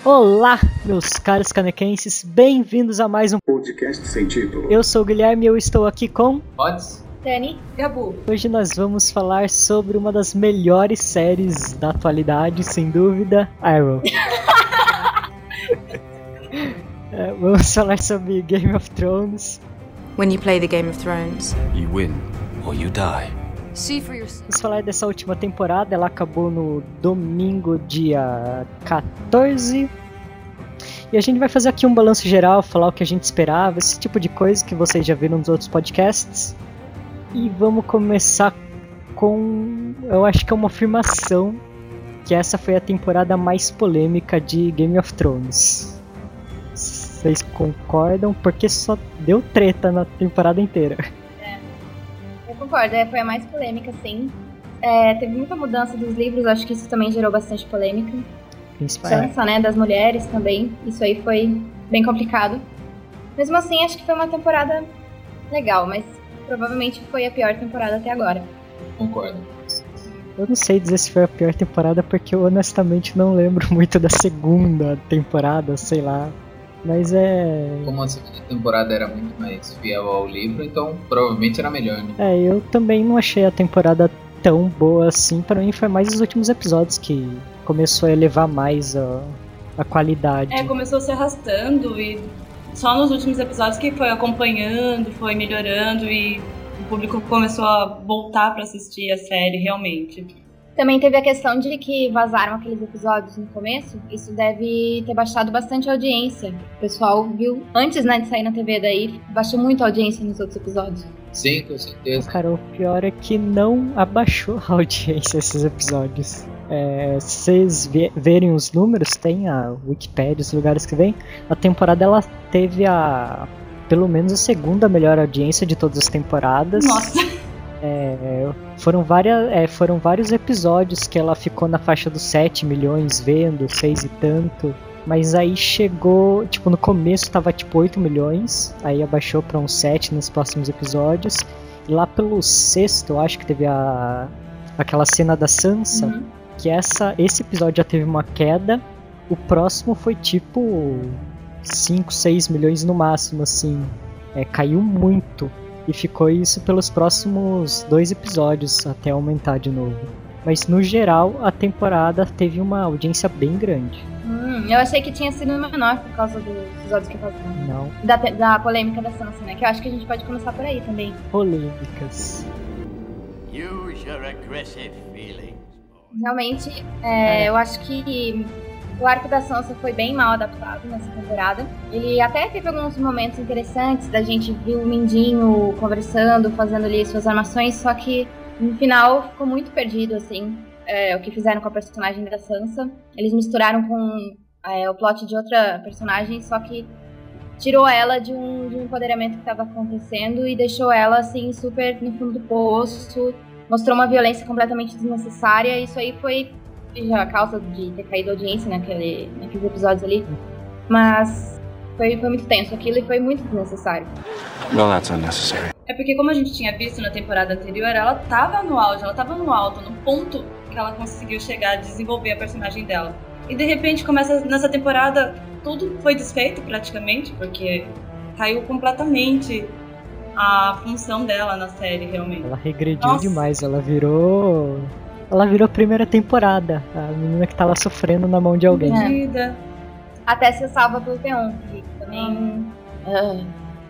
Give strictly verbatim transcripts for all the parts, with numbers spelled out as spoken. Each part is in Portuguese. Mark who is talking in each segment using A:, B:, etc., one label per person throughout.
A: Olá, meus caros canequenses, bem-vindos a mais um podcast sem título. Eu sou o Guilherme e eu estou aqui com...
B: Podes?
C: Dani, Gabu.
A: Hoje nós vamos falar sobre uma das melhores séries da atualidade, sem dúvida, Arrow. é, vamos falar sobre Game of Thrones.
D: When you play the Game of Thrones,
E: you win or you die.
A: Vamos falar dessa última temporada, ela acabou no domingo, dia quatorze. E a gente vai fazer aqui um balanço geral, falar o que a gente esperava, esse tipo de coisa que vocês já viram nos outros podcasts. E vamos começar com, eu acho que é uma afirmação, que essa foi a temporada mais polêmica de Game of Thrones. Vocês concordam? Porque só deu treta na temporada inteira.
C: Concordo, é, foi a mais polêmica, sim. É, teve muita mudança dos livros, acho que isso também gerou bastante polêmica. Sansa, né, das mulheres também, isso aí foi bem complicado. Mesmo assim, acho que foi uma temporada legal, mas provavelmente foi a pior temporada até agora.
B: Concordo.
A: Eu não sei dizer se foi a pior temporada, porque eu honestamente não lembro muito da segunda temporada, sei lá. Mas é...
B: Como a segunda temporada era muito mais fiel ao livro, então provavelmente era melhor, né?
A: É, eu também não achei a temporada tão boa assim. Pra mim foi mais os últimos episódios que começou a elevar mais a, a qualidade.
F: É, começou se arrastando e só nos últimos episódios que foi acompanhando, foi melhorando e o público começou a voltar pra assistir a série realmente.
C: Também teve a questão de que vazaram aqueles episódios no começo. Isso deve ter baixado bastante a audiência. O pessoal viu, antes, né, de sair na T V daí, baixou muito a audiência nos outros episódios.
B: Sim, com certeza.
A: Cara, o pior é que não abaixou a audiência esses episódios. É, se vocês verem os números, tem a Wikipedia, os lugares que vem. A temporada, ela teve a... pelo menos a segunda melhor audiência de todas as temporadas.
F: Nossa!
A: É, foram, várias, é, foram vários episódios que ela ficou na faixa dos sete milhões vendo, seis e tanto. Mas aí chegou, tipo, no começo tava tipo oito milhões, aí abaixou pra uns sete nos próximos episódios. E lá pelo sexto, eu acho que teve a, aquela cena da Sansa, uhum. que essa, esse episódio já teve uma queda. O próximo foi tipo cinco, seis milhões no máximo, assim. É, caiu muito. E ficou isso pelos próximos dois episódios, até aumentar de novo. Mas no geral, a temporada teve uma audiência bem grande.
C: Hum, eu achei que tinha sido menor por causa dos episódios que passaram.
A: Não.
C: Da, da polêmica da Sansa, né? Que eu acho que a gente pode começar por aí também.
A: Polêmicas.
E: Use your aggressive feelings.
C: Realmente, é, é. eu acho que... O arco da Sansa foi bem mal adaptado nessa temporada. Ele até teve alguns momentos interessantes da gente ver o Mindinho conversando, fazendo ali suas armações, só que no final ficou muito perdido, assim, é, o que fizeram com a personagem da Sansa. Eles misturaram com é, o plot de outra personagem, só que tirou ela de um, de um empoderamento que estava acontecendo e deixou ela, assim, super no fundo do poço. Mostrou uma violência completamente desnecessária. Isso aí foi... a causa de ter caído a audiência naquele, naqueles episódios ali, mas foi, foi muito tenso aquilo e foi muito desnecessário.
E: Well, that's unnecessary.
F: É porque, como a gente tinha visto na temporada anterior, ela tava no auge, ela tava no alto, no ponto que ela conseguiu chegar a desenvolver a personagem dela. E de repente começa nessa temporada, tudo foi desfeito praticamente, porque caiu completamente a função dela na série, realmente.
A: Ela regrediu
F: Nossa.
A: demais, ela virou... Ela virou a primeira temporada, a menina que tava sofrendo na mão de alguém.
F: É.
C: Até ser salva pelo Theon, que também... Uh.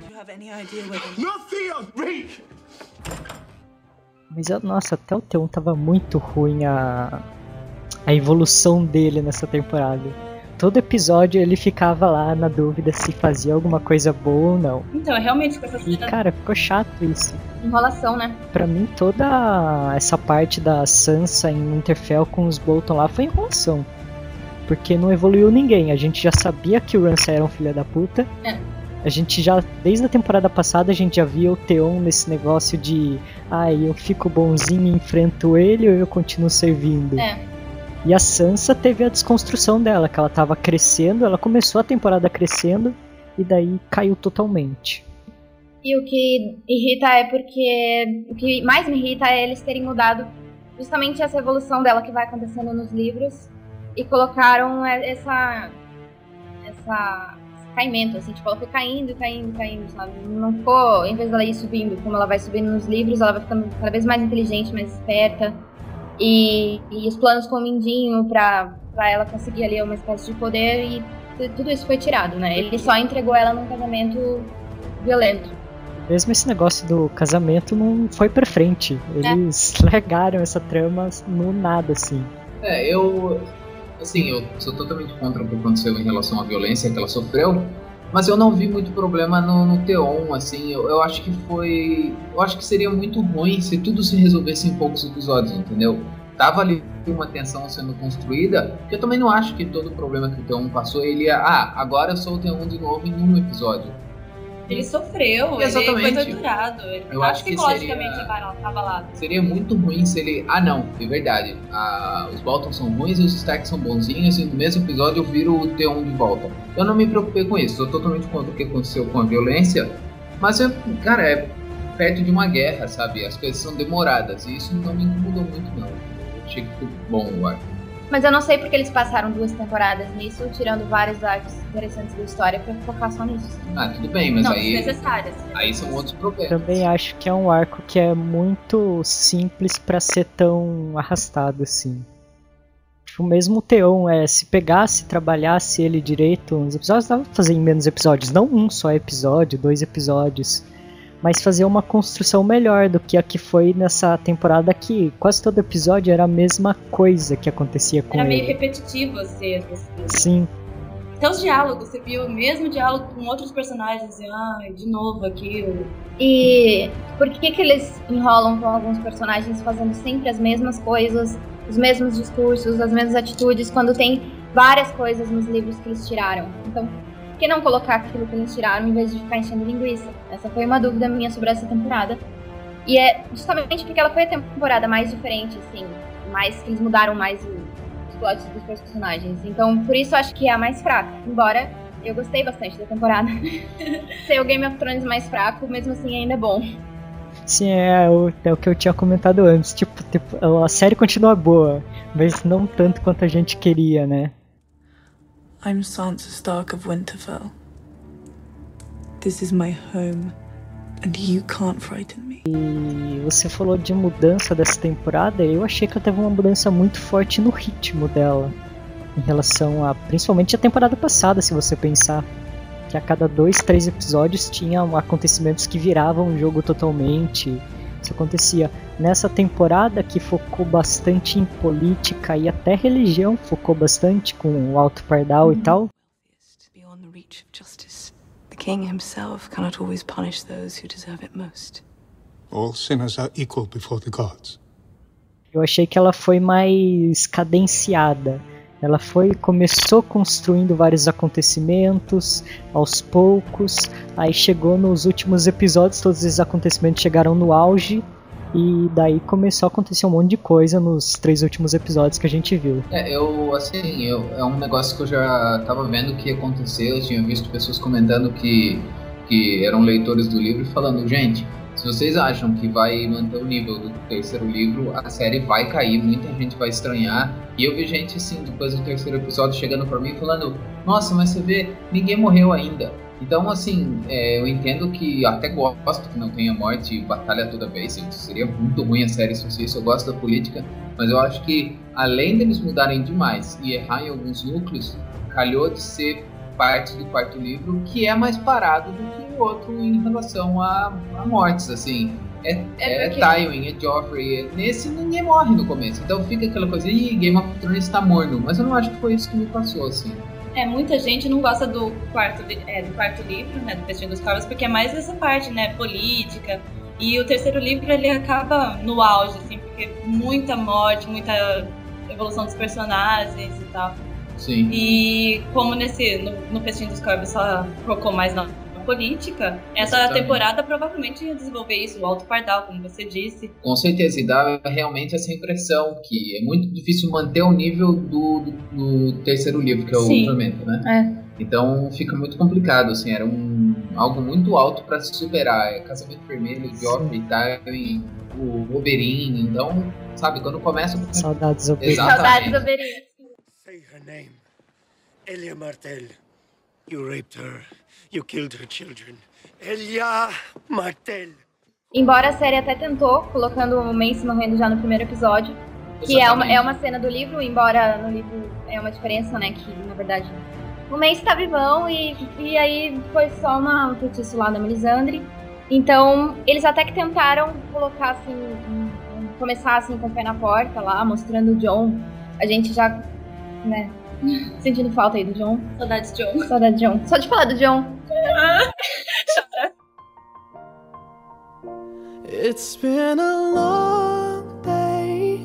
A: Mas, nossa, até o Theon tava muito ruim a, a evolução dele nessa temporada. Todo episódio ele ficava lá na dúvida se fazia alguma coisa boa ou não.
F: Então, realmente com essa
A: E, cara, ficou chato isso.
C: Enrolação, né?
A: Pra mim, toda essa parte da Sansa em Winterfell com os Bolton lá foi enrolação. Porque não evoluiu ninguém. A gente já sabia que o Ramsay era um filho da puta.
C: É.
A: A gente já, desde a temporada passada, a gente já via o Theon nesse negócio de ah, eu fico bonzinho e enfrento ele ou eu continuo servindo.
C: É.
A: E a Sansa teve a desconstrução dela, que ela tava crescendo, ela começou a temporada crescendo e daí caiu totalmente.
C: E o que irrita é porque... O que mais me irrita é eles terem mudado justamente essa evolução dela que vai acontecendo nos livros e colocaram essa essa caimento, assim, tipo, ela foi caindo, caindo, caindo, sabe? Não ficou, em vez dela ir subindo, como ela vai subindo nos livros, ela vai ficando cada vez mais inteligente, mais esperta. E, e os planos com o Mindinho pra, pra ela conseguir ali uma espécie de poder, e tudo isso foi tirado, né? Ele só entregou ela num casamento violento.
A: Mesmo esse negócio do casamento não foi pra frente. Eles é. largaram essa trama no nada, assim.
B: É, eu... Assim, eu sou totalmente contra o que aconteceu em relação à violência que ela sofreu, mas eu não vi muito problema no, no Theon, assim, eu, eu acho que foi... Eu acho que seria muito ruim se tudo se resolvesse em poucos episódios, entendeu? Tava ali uma tensão sendo construída, porque eu também não acho que todo o problema que o Theon passou, ele ia... Ah, agora eu sou o Theon de novo em um episódio.
F: Ele sofreu,
B: Exatamente.
F: Ele foi torturado, ele
B: eu
F: tá
B: acho
F: psicologicamente
B: seria,
F: abalado.
B: Seria muito ruim se ele... Ah, não, é verdade. Ah, os Bolton são ruins e os Stark são bonzinhos, e no mesmo episódio eu viro o Theon de volta. Eu não me preocupei com isso, eu tô totalmente contra o que aconteceu com a violência, mas, eu, cara, é perto de uma guerra, sabe? As coisas são demoradas, e isso não me incomodou muito, não. Eu achei que ficou bom o arco.
C: Mas eu não sei porque eles passaram duas temporadas nisso, tirando vários arcos interessantes da história pra focar só nisso.
B: Ah, tudo bem, mas
F: não,
B: aí...
F: desnecessárias.
B: Aí são outros problemas.
A: Também acho que é um arco que é muito simples pra ser tão arrastado, assim. Tipo, mesmo o Theon, é, se pegasse, trabalhasse ele direito, uns episódios dava pra fazer em menos episódios. Não um só episódio, dois episódios. Mas fazer uma construção melhor do que a que foi nessa temporada aqui. Quase todo episódio era a mesma coisa que acontecia com
F: era
A: ele.
F: Era meio repetitivo, assim, as coisas.
A: Sim.
F: Até os diálogos, você viu o mesmo diálogo com outros personagens, assim, ah, de novo aquilo.
C: E por que que eles enrolam com alguns personagens fazendo sempre as mesmas coisas, os mesmos discursos, as mesmas atitudes, quando tem várias coisas nos livros que eles tiraram? Então, por que não colocar aquilo que eles tiraram em vez de ficar enchendo linguiça? Essa foi uma dúvida minha sobre essa temporada. E é justamente porque ela foi a temporada mais diferente, assim, mais que eles mudaram mais os plots dos personagens. Então, por isso eu acho que é a mais fraca. Embora eu gostei bastante da temporada. Ser o Game of Thrones mais fraco, mesmo assim ainda é bom.
A: Sim, é o, é o que eu tinha comentado antes. Tipo, tipo, a série continua boa, mas não tanto quanto a gente queria, né?
D: I'm Sansa Stark of Winterfell. This is my home, and you can't frighten me.
A: E você falou de mudança dessa temporada, eu achei que ela teve uma mudança muito forte no ritmo dela, em relação a, principalmente a temporada passada, se você pensar, que a cada dois, três episódios tinham acontecimentos que viravam o jogo totalmente. Isso acontecia nessa temporada, que focou bastante em política e até religião, focou bastante com o Alto Pardal e tal.
D: The king himself cannot always punish those who deserve it most.
E: All sinners are equal before the gods.
A: Eu achei que ela foi mais cadenciada. Ela foi, começou construindo vários acontecimentos aos poucos, aí chegou nos últimos episódios, todos esses acontecimentos chegaram no auge, e daí começou a acontecer um monte de coisa nos três últimos episódios que a gente viu.
B: É, eu, assim, eu, é um negócio que eu já tava vendo que ia acontecer, eu tinha visto pessoas comentando que, que eram leitores do livro falando, gente, se vocês acham que vai manter o nível do terceiro livro, a série vai cair, muita gente vai estranhar. E eu vi gente, assim, depois do terceiro episódio chegando pra mim falando, nossa, mas você vê, ninguém morreu ainda. Então, assim, é, eu entendo que até gosto que não tenha morte e batalha toda vez. Seria muito ruim a série se fosse isso, eu gosto da política. Mas eu acho que, além deles mudarem demais e errar em alguns núcleos, calhou de ser parte do quarto livro que é mais parado do que o outro em relação a, a mortes, assim. É, é, é porque... Tywin, é Joffrey, é... nesse ninguém morre no começo. Então fica aquela coisa, ih, Game of Thrones tá morno. Mas eu não acho que foi isso que me passou, assim.
F: É, muita gente não gosta do quarto, é, do quarto livro, né, do Festim dos Corvos, porque é mais essa parte, né, política. E o terceiro livro, ele acaba no auge, assim, porque muita morte, muita evolução dos personagens e tal.
B: Sim.
F: E como nesse, no, no Festim dos Corvos só focou mais na política, essa Exatamente. temporada provavelmente ia desenvolver isso, o Alto Pardal, como você disse.
B: Com certeza, e dá realmente essa impressão que é muito difícil manter o nível do, do, do terceiro livro, que é o
F: Sim.
B: Tormento, né?
C: É.
B: Então fica muito complicado, assim, era um, algo muito alto para se superar. É Casamento Vermelho, Joffrey, Tywin, o Oberyn, então, sabe, quando começa...
A: Saudades do Oberyn.
C: Saudades do Oberyn.
E: Say her name. Elia Martell.
G: You raped her. You killed her children. Elia Martell.
C: Embora a série até tentou, colocando o Mace morrendo já no primeiro episódio, que é uma, é uma cena do livro, embora no livro é uma diferença, né, que na verdade o Mace tá vivão e, e aí foi só uma, um feitiço lá da Melisandre. Então, eles até que tentaram colocar assim, um, um, começar assim com o pé na porta lá, mostrando o Jon. A gente já, né, sentindo falta aí do Jon.
F: Saudades de Jon.
C: Saudades de Jon. Só de falar do Jon.
H: It's been a long day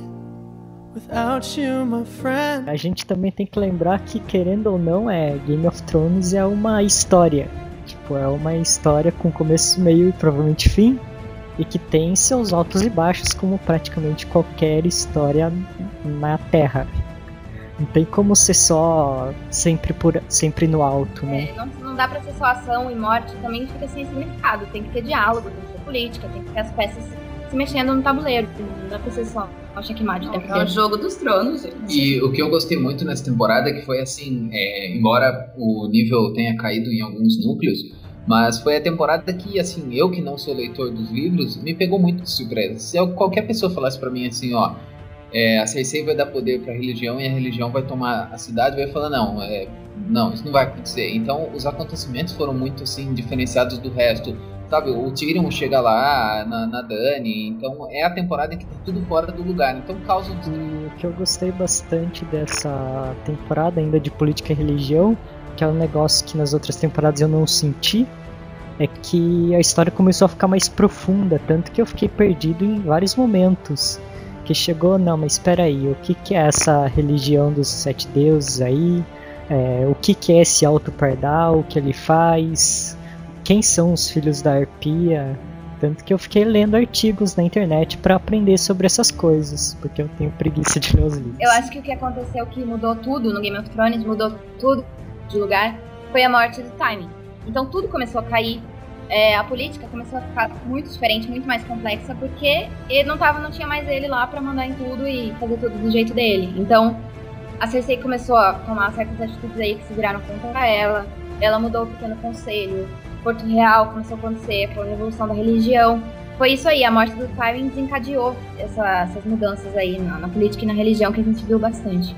H: without you, my friend.
A: A gente também tem que lembrar que, querendo ou não, é Game of Thrones é uma história. Tipo, é uma história com começo, meio e provavelmente fim, e que tem seus altos e baixos, como praticamente qualquer história na Terra. Não tem como ser só sempre, por, sempre no alto, né?
C: É, não, não dá pra ser só ação e morte, também fica sem significado. Tem que ter diálogo, tem que ter política, tem que ter as peças se mexendo no tabuleiro. Não dá pra ser só o checkmate.
F: É o jogo dos tronos, gente.
B: E o que eu gostei muito nessa temporada é que foi assim, é, embora o nível tenha caído em alguns núcleos, mas foi a temporada que, assim, eu que não sou leitor dos livros, me pegou muito de surpresa. Se eu, qualquer pessoa falasse pra mim assim, ó, é, a Cersei vai dar poder pra religião e a religião vai tomar a cidade, vai falar, não, é, não, isso não vai acontecer. Então, os acontecimentos foram muito, assim, diferenciados do resto. Sabe, o Tyrion chega lá na, na Dany, então é a temporada em que tá tudo fora do lugar, então causa um...
A: E o que eu gostei bastante dessa temporada ainda de política e religião, que é um negócio que nas outras temporadas eu não senti, é que a história começou a ficar mais profunda, tanto que eu fiquei perdido em vários momentos, que chegou, não, mas espera aí, o que, que é essa religião dos sete deuses aí, é, o que, que é esse Alto Pardal, o que ele faz... Quem são os filhos da Arpia? Tanto que eu fiquei lendo artigos na internet pra aprender sobre essas coisas, porque eu tenho preguiça de ler os livros.
C: Eu acho que o que aconteceu que mudou tudo no Game of Thrones, mudou tudo de lugar, foi a morte do Tywin. Então tudo começou a cair, é, a política começou a ficar muito diferente, muito mais complexa, porque ele não, tava, não tinha mais ele lá pra mandar em tudo e fazer tudo do jeito dele. Então a Cersei começou a tomar certas atitudes aí que se viraram contra ela, ela mudou o pequeno conselho, Porto Real começou a acontecer, foi a revolução da religião. Foi isso aí, a morte do Tywin desencadeou essa, essas mudanças aí na, na política e na religião que a gente viu bastante.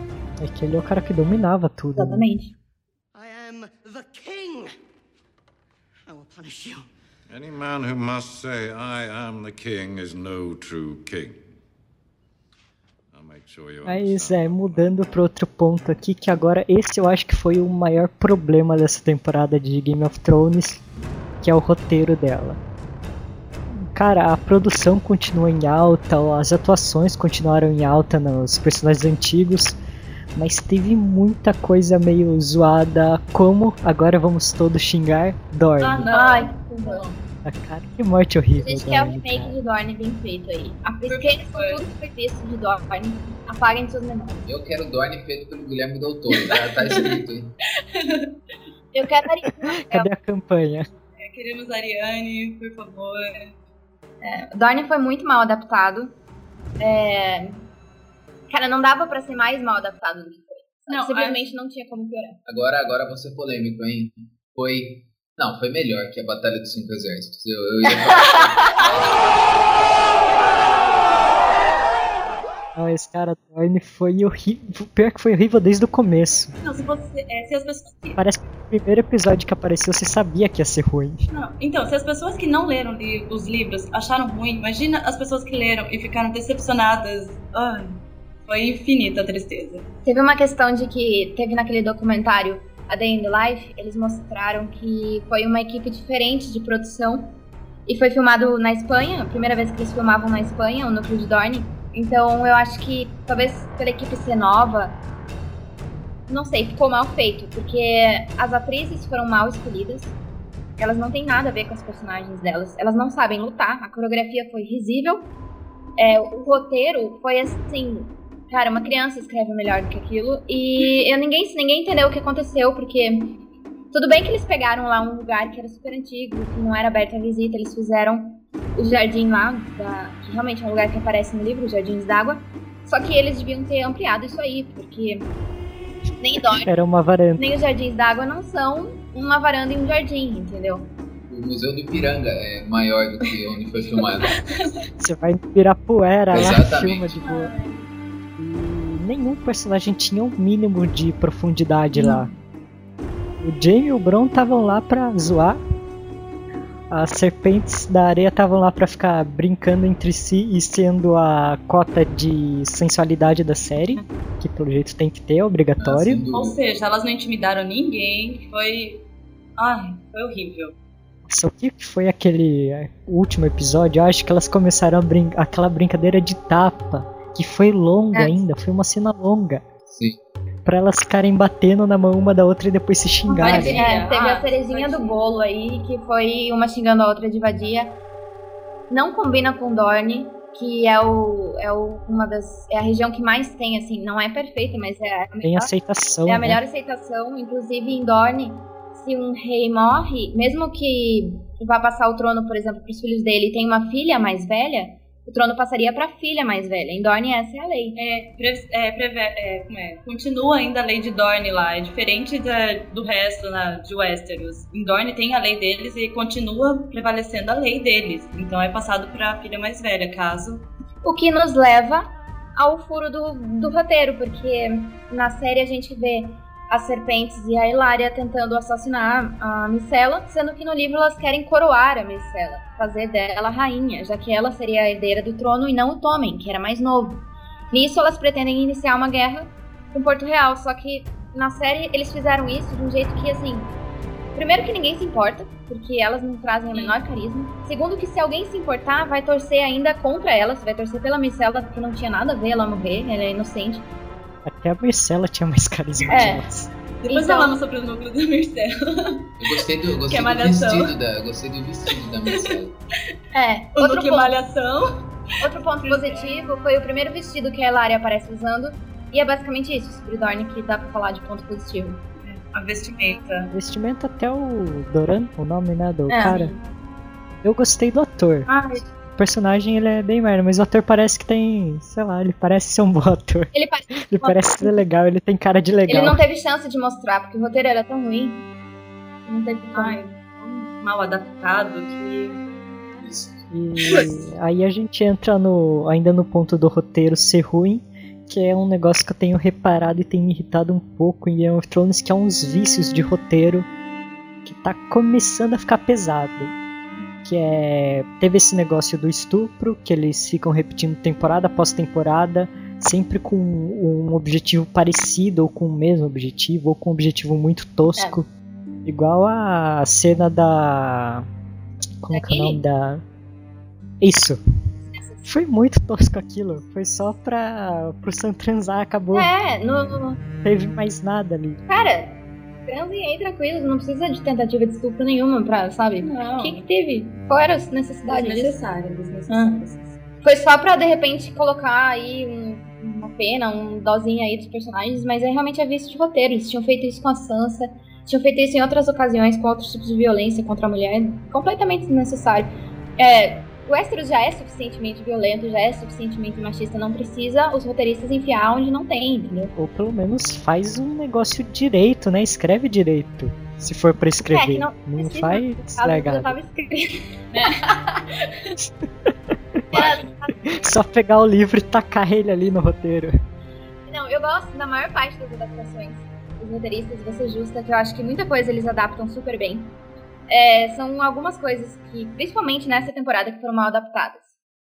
A: É que ele é o cara que dominava tudo.
C: Exatamente.
G: I am the king. I will punish you.
I: Any man who must say I am the king is no true king.
A: Mas é, mudando para outro ponto aqui, que agora esse eu acho que foi o maior problema dessa temporada de Game of Thrones, que é o roteiro dela. Cara, a produção continua em alta, as atuações continuaram em alta nos personagens antigos, mas teve muita coisa meio zoada, como, agora vamos todos xingar, Dorne.
C: Ah, não. Ai, que bom.
A: A cara, que morte horrível.
C: A gente quer o remake cara. de Dorne bem feito aí. Esqueçam tudo que foi visto de Dorne. Apaguem suas memórias.
B: Eu quero Dorne feito pelo Guilherme Del Toro, tá, tá escrito aí.
C: Eu quero Ariane.
A: Cadê a campanha?
F: É, queremos Ariane, por favor.
C: É, Dorne foi muito mal adaptado. É... Cara, não dava pra ser mais mal adaptado do que foi. Não, simplesmente é... não tinha como piorar.
B: Agora, agora vou ser polêmico, hein? Foi... Não, foi melhor que a Batalha dos Cinco Exércitos. Eu, eu ia falar.
A: Não, esse cara Dorne foi horrível. Pior que foi horrível desde o começo.
F: Não, se você. É, se as pessoas que...
A: Parece que no primeiro episódio que apareceu você sabia que ia ser ruim.
F: Não, então, se as pessoas que não leram li- os livros acharam ruim, imagina as pessoas que leram e ficaram decepcionadas. Ai, foi infinita a tristeza.
C: Teve uma questão de que teve naquele documentário A Day in the Life, eles mostraram que foi uma equipe diferente de produção e foi filmado na Espanha, a primeira vez que eles filmavam na Espanha, o núcleo de Dorne. Então eu acho que talvez pela equipe ser nova, não sei, ficou mal feito, porque as atrizes foram mal escolhidas, elas não têm nada a ver com os personagens delas, elas não sabem lutar, a coreografia foi risível, é, o roteiro foi assim... Cara, uma criança escreve melhor do que aquilo. E eu, ninguém, ninguém entendeu o que aconteceu, porque tudo bem que eles pegaram lá um lugar que era super antigo, que não era aberto à visita, eles fizeram o jardim lá, da, que realmente é um lugar que aparece no livro, os Jardins d'Água. Só que eles deviam ter ampliado isso aí, porque Nem Dorne,
A: Era uma varanda.
C: nem os Jardins d'Água não são uma varanda em um jardim, entendeu?
B: O Museu do Ipiranga é maior do que onde foi filmado.
A: Você vai em Pirapuera lá,
B: Exatamente.
A: filma de boa. E nenhum personagem tinha um mínimo de profundidade lá. O Jaime e o Bronn estavam lá pra zoar. As serpentes da areia estavam lá pra ficar brincando entre si e sendo a cota de sensualidade da série, que pelo jeito tem que ter, é obrigatório.
B: Ah,
F: Ou seja, elas não intimidaram ninguém, foi... Ai, foi horrível.
A: Só que foi aquele é, último episódio, eu acho que elas começaram a brin- aquela brincadeira de tapa, que foi longa
C: É.
A: ainda, foi uma cena longa.
B: Sim.
A: Pra elas ficarem batendo na mão uma da outra e depois se xingarem.
F: Vadia.
C: É, teve
F: Ah,
C: a cerezinha do
F: vadia.
C: bolo aí, que foi uma xingando a outra de vadia. Não combina com Dorne, que é o é o, uma das é a região que mais tem, assim, não é perfeita, mas é a
A: Tem
C: melhor,
A: aceitação,
C: é a
A: né?
C: melhor aceitação. Inclusive em Dorne, se um rei morre, mesmo que vá passar o trono, por exemplo, para os filhos dele, e tem uma filha mais velha, o trono passaria para a filha mais velha. Em Dorne essa é a lei.
F: É, pre- é, preve- é, como é? Continua ainda a lei de Dorne lá, é diferente da- do resto na, de Westeros. Em Dorne tem a lei deles e continua prevalecendo a lei deles. Então é passado para a filha mais velha, caso...
C: O que nos leva ao furo do, do roteiro, porque na série a gente vê as serpentes e a Hilária tentando assassinar a Micela, sendo que no livro elas querem coroar a Micela, fazer dela rainha, já que ela seria a herdeira do trono e não o Tommen, que era mais novo. Nisso elas pretendem iniciar uma guerra com Porto Real, só que na série eles fizeram isso de um jeito que, assim, primeiro que ninguém se importa, porque elas não trazem o menor carisma. Segundo que se alguém se importar, vai torcer ainda contra elas, vai torcer pela Micela, porque não tinha nada a ver ela morrer, ela é inocente.
A: Até a Marcela tinha mais carisma
C: É.
A: que elas.
F: Depois
C: Então-
F: falamos sobre o núcleo da Marcela.
B: Eu gostei do, eu gostei
F: Que é
B: do
F: malhação.
B: vestido da, eu gostei do vestido da Marcela.
C: É,
F: O
C: outro
F: núcleo
C: ponto,
F: malhação.
C: outro ponto positivo foi o primeiro vestido que a Hilária aparece usando, e é basicamente isso, sobre Dorne, que dá pra falar de ponto positivo.
F: A vestimenta.
A: Vestimento até o Doran, o nome, né, do
C: É.
A: cara. Eu gostei do ator.
C: Ah,
A: O personagem, ele é bem merda, mas o ator parece que tem, sei lá, ele parece ser um bom ator.
C: ele, pa-
A: Ele parece ser legal, ele tem cara de legal.
C: ele não teve chance de mostrar, porque o roteiro era tão ruim. Não teve como.
F: Ai, tão mal adaptado que...
B: Isso.
A: E aí a gente entra no, ainda no ponto do roteiro ser ruim, que é um negócio que eu tenho reparado e tem me irritado um pouco em Game of Thrones, que é uns vícios de roteiro que tá começando a ficar pesado. Que é... Teve esse negócio do estupro, que eles ficam repetindo temporada após temporada, sempre com um objetivo parecido, ou com o mesmo objetivo, ou com um objetivo muito tosco. Igual a cena da... Como que é o nome da... Isso. Foi muito tosco aquilo. Foi só pra... pro Sam transar, acabou.
C: É, no, no-
A: Não teve mais nada ali.
C: cara, transem aí tranquilos, não precisa de tentativa de estupro nenhuma pra, sabe?
F: Não.
C: O que que teve? Qual era a necessidade disso?
F: Desnecessário, desnecessário.
C: Foi só pra, de repente, colocar aí um- uma pena, um dozinho aí dos personagens, mas é realmente a vício de roteiro. Eles tinham feito isso com a Sansa, tinham feito isso em outras ocasiões, com outros tipos de violência contra a mulher, completamente desnecessário. É, o Westeros já é suficientemente violento, já é suficientemente machista, não precisa os roteiristas enfiar onde não tem, entendeu?
A: Ou pelo menos faz um negócio direito, né? Escreve direito. Se for pra escrever.
C: É, que não
A: não
C: precisa,
A: faz
C: no caso, já
A: legado.
C: tava escrito.
A: Só pegar o livro e tacar ele ali no roteiro.
C: Não, eu gosto da maior parte das adaptações dos roteiristas, vou ser justa, que eu acho que muita coisa eles adaptam super bem. É, são algumas coisas que, principalmente nessa temporada, que foram mal adaptadas.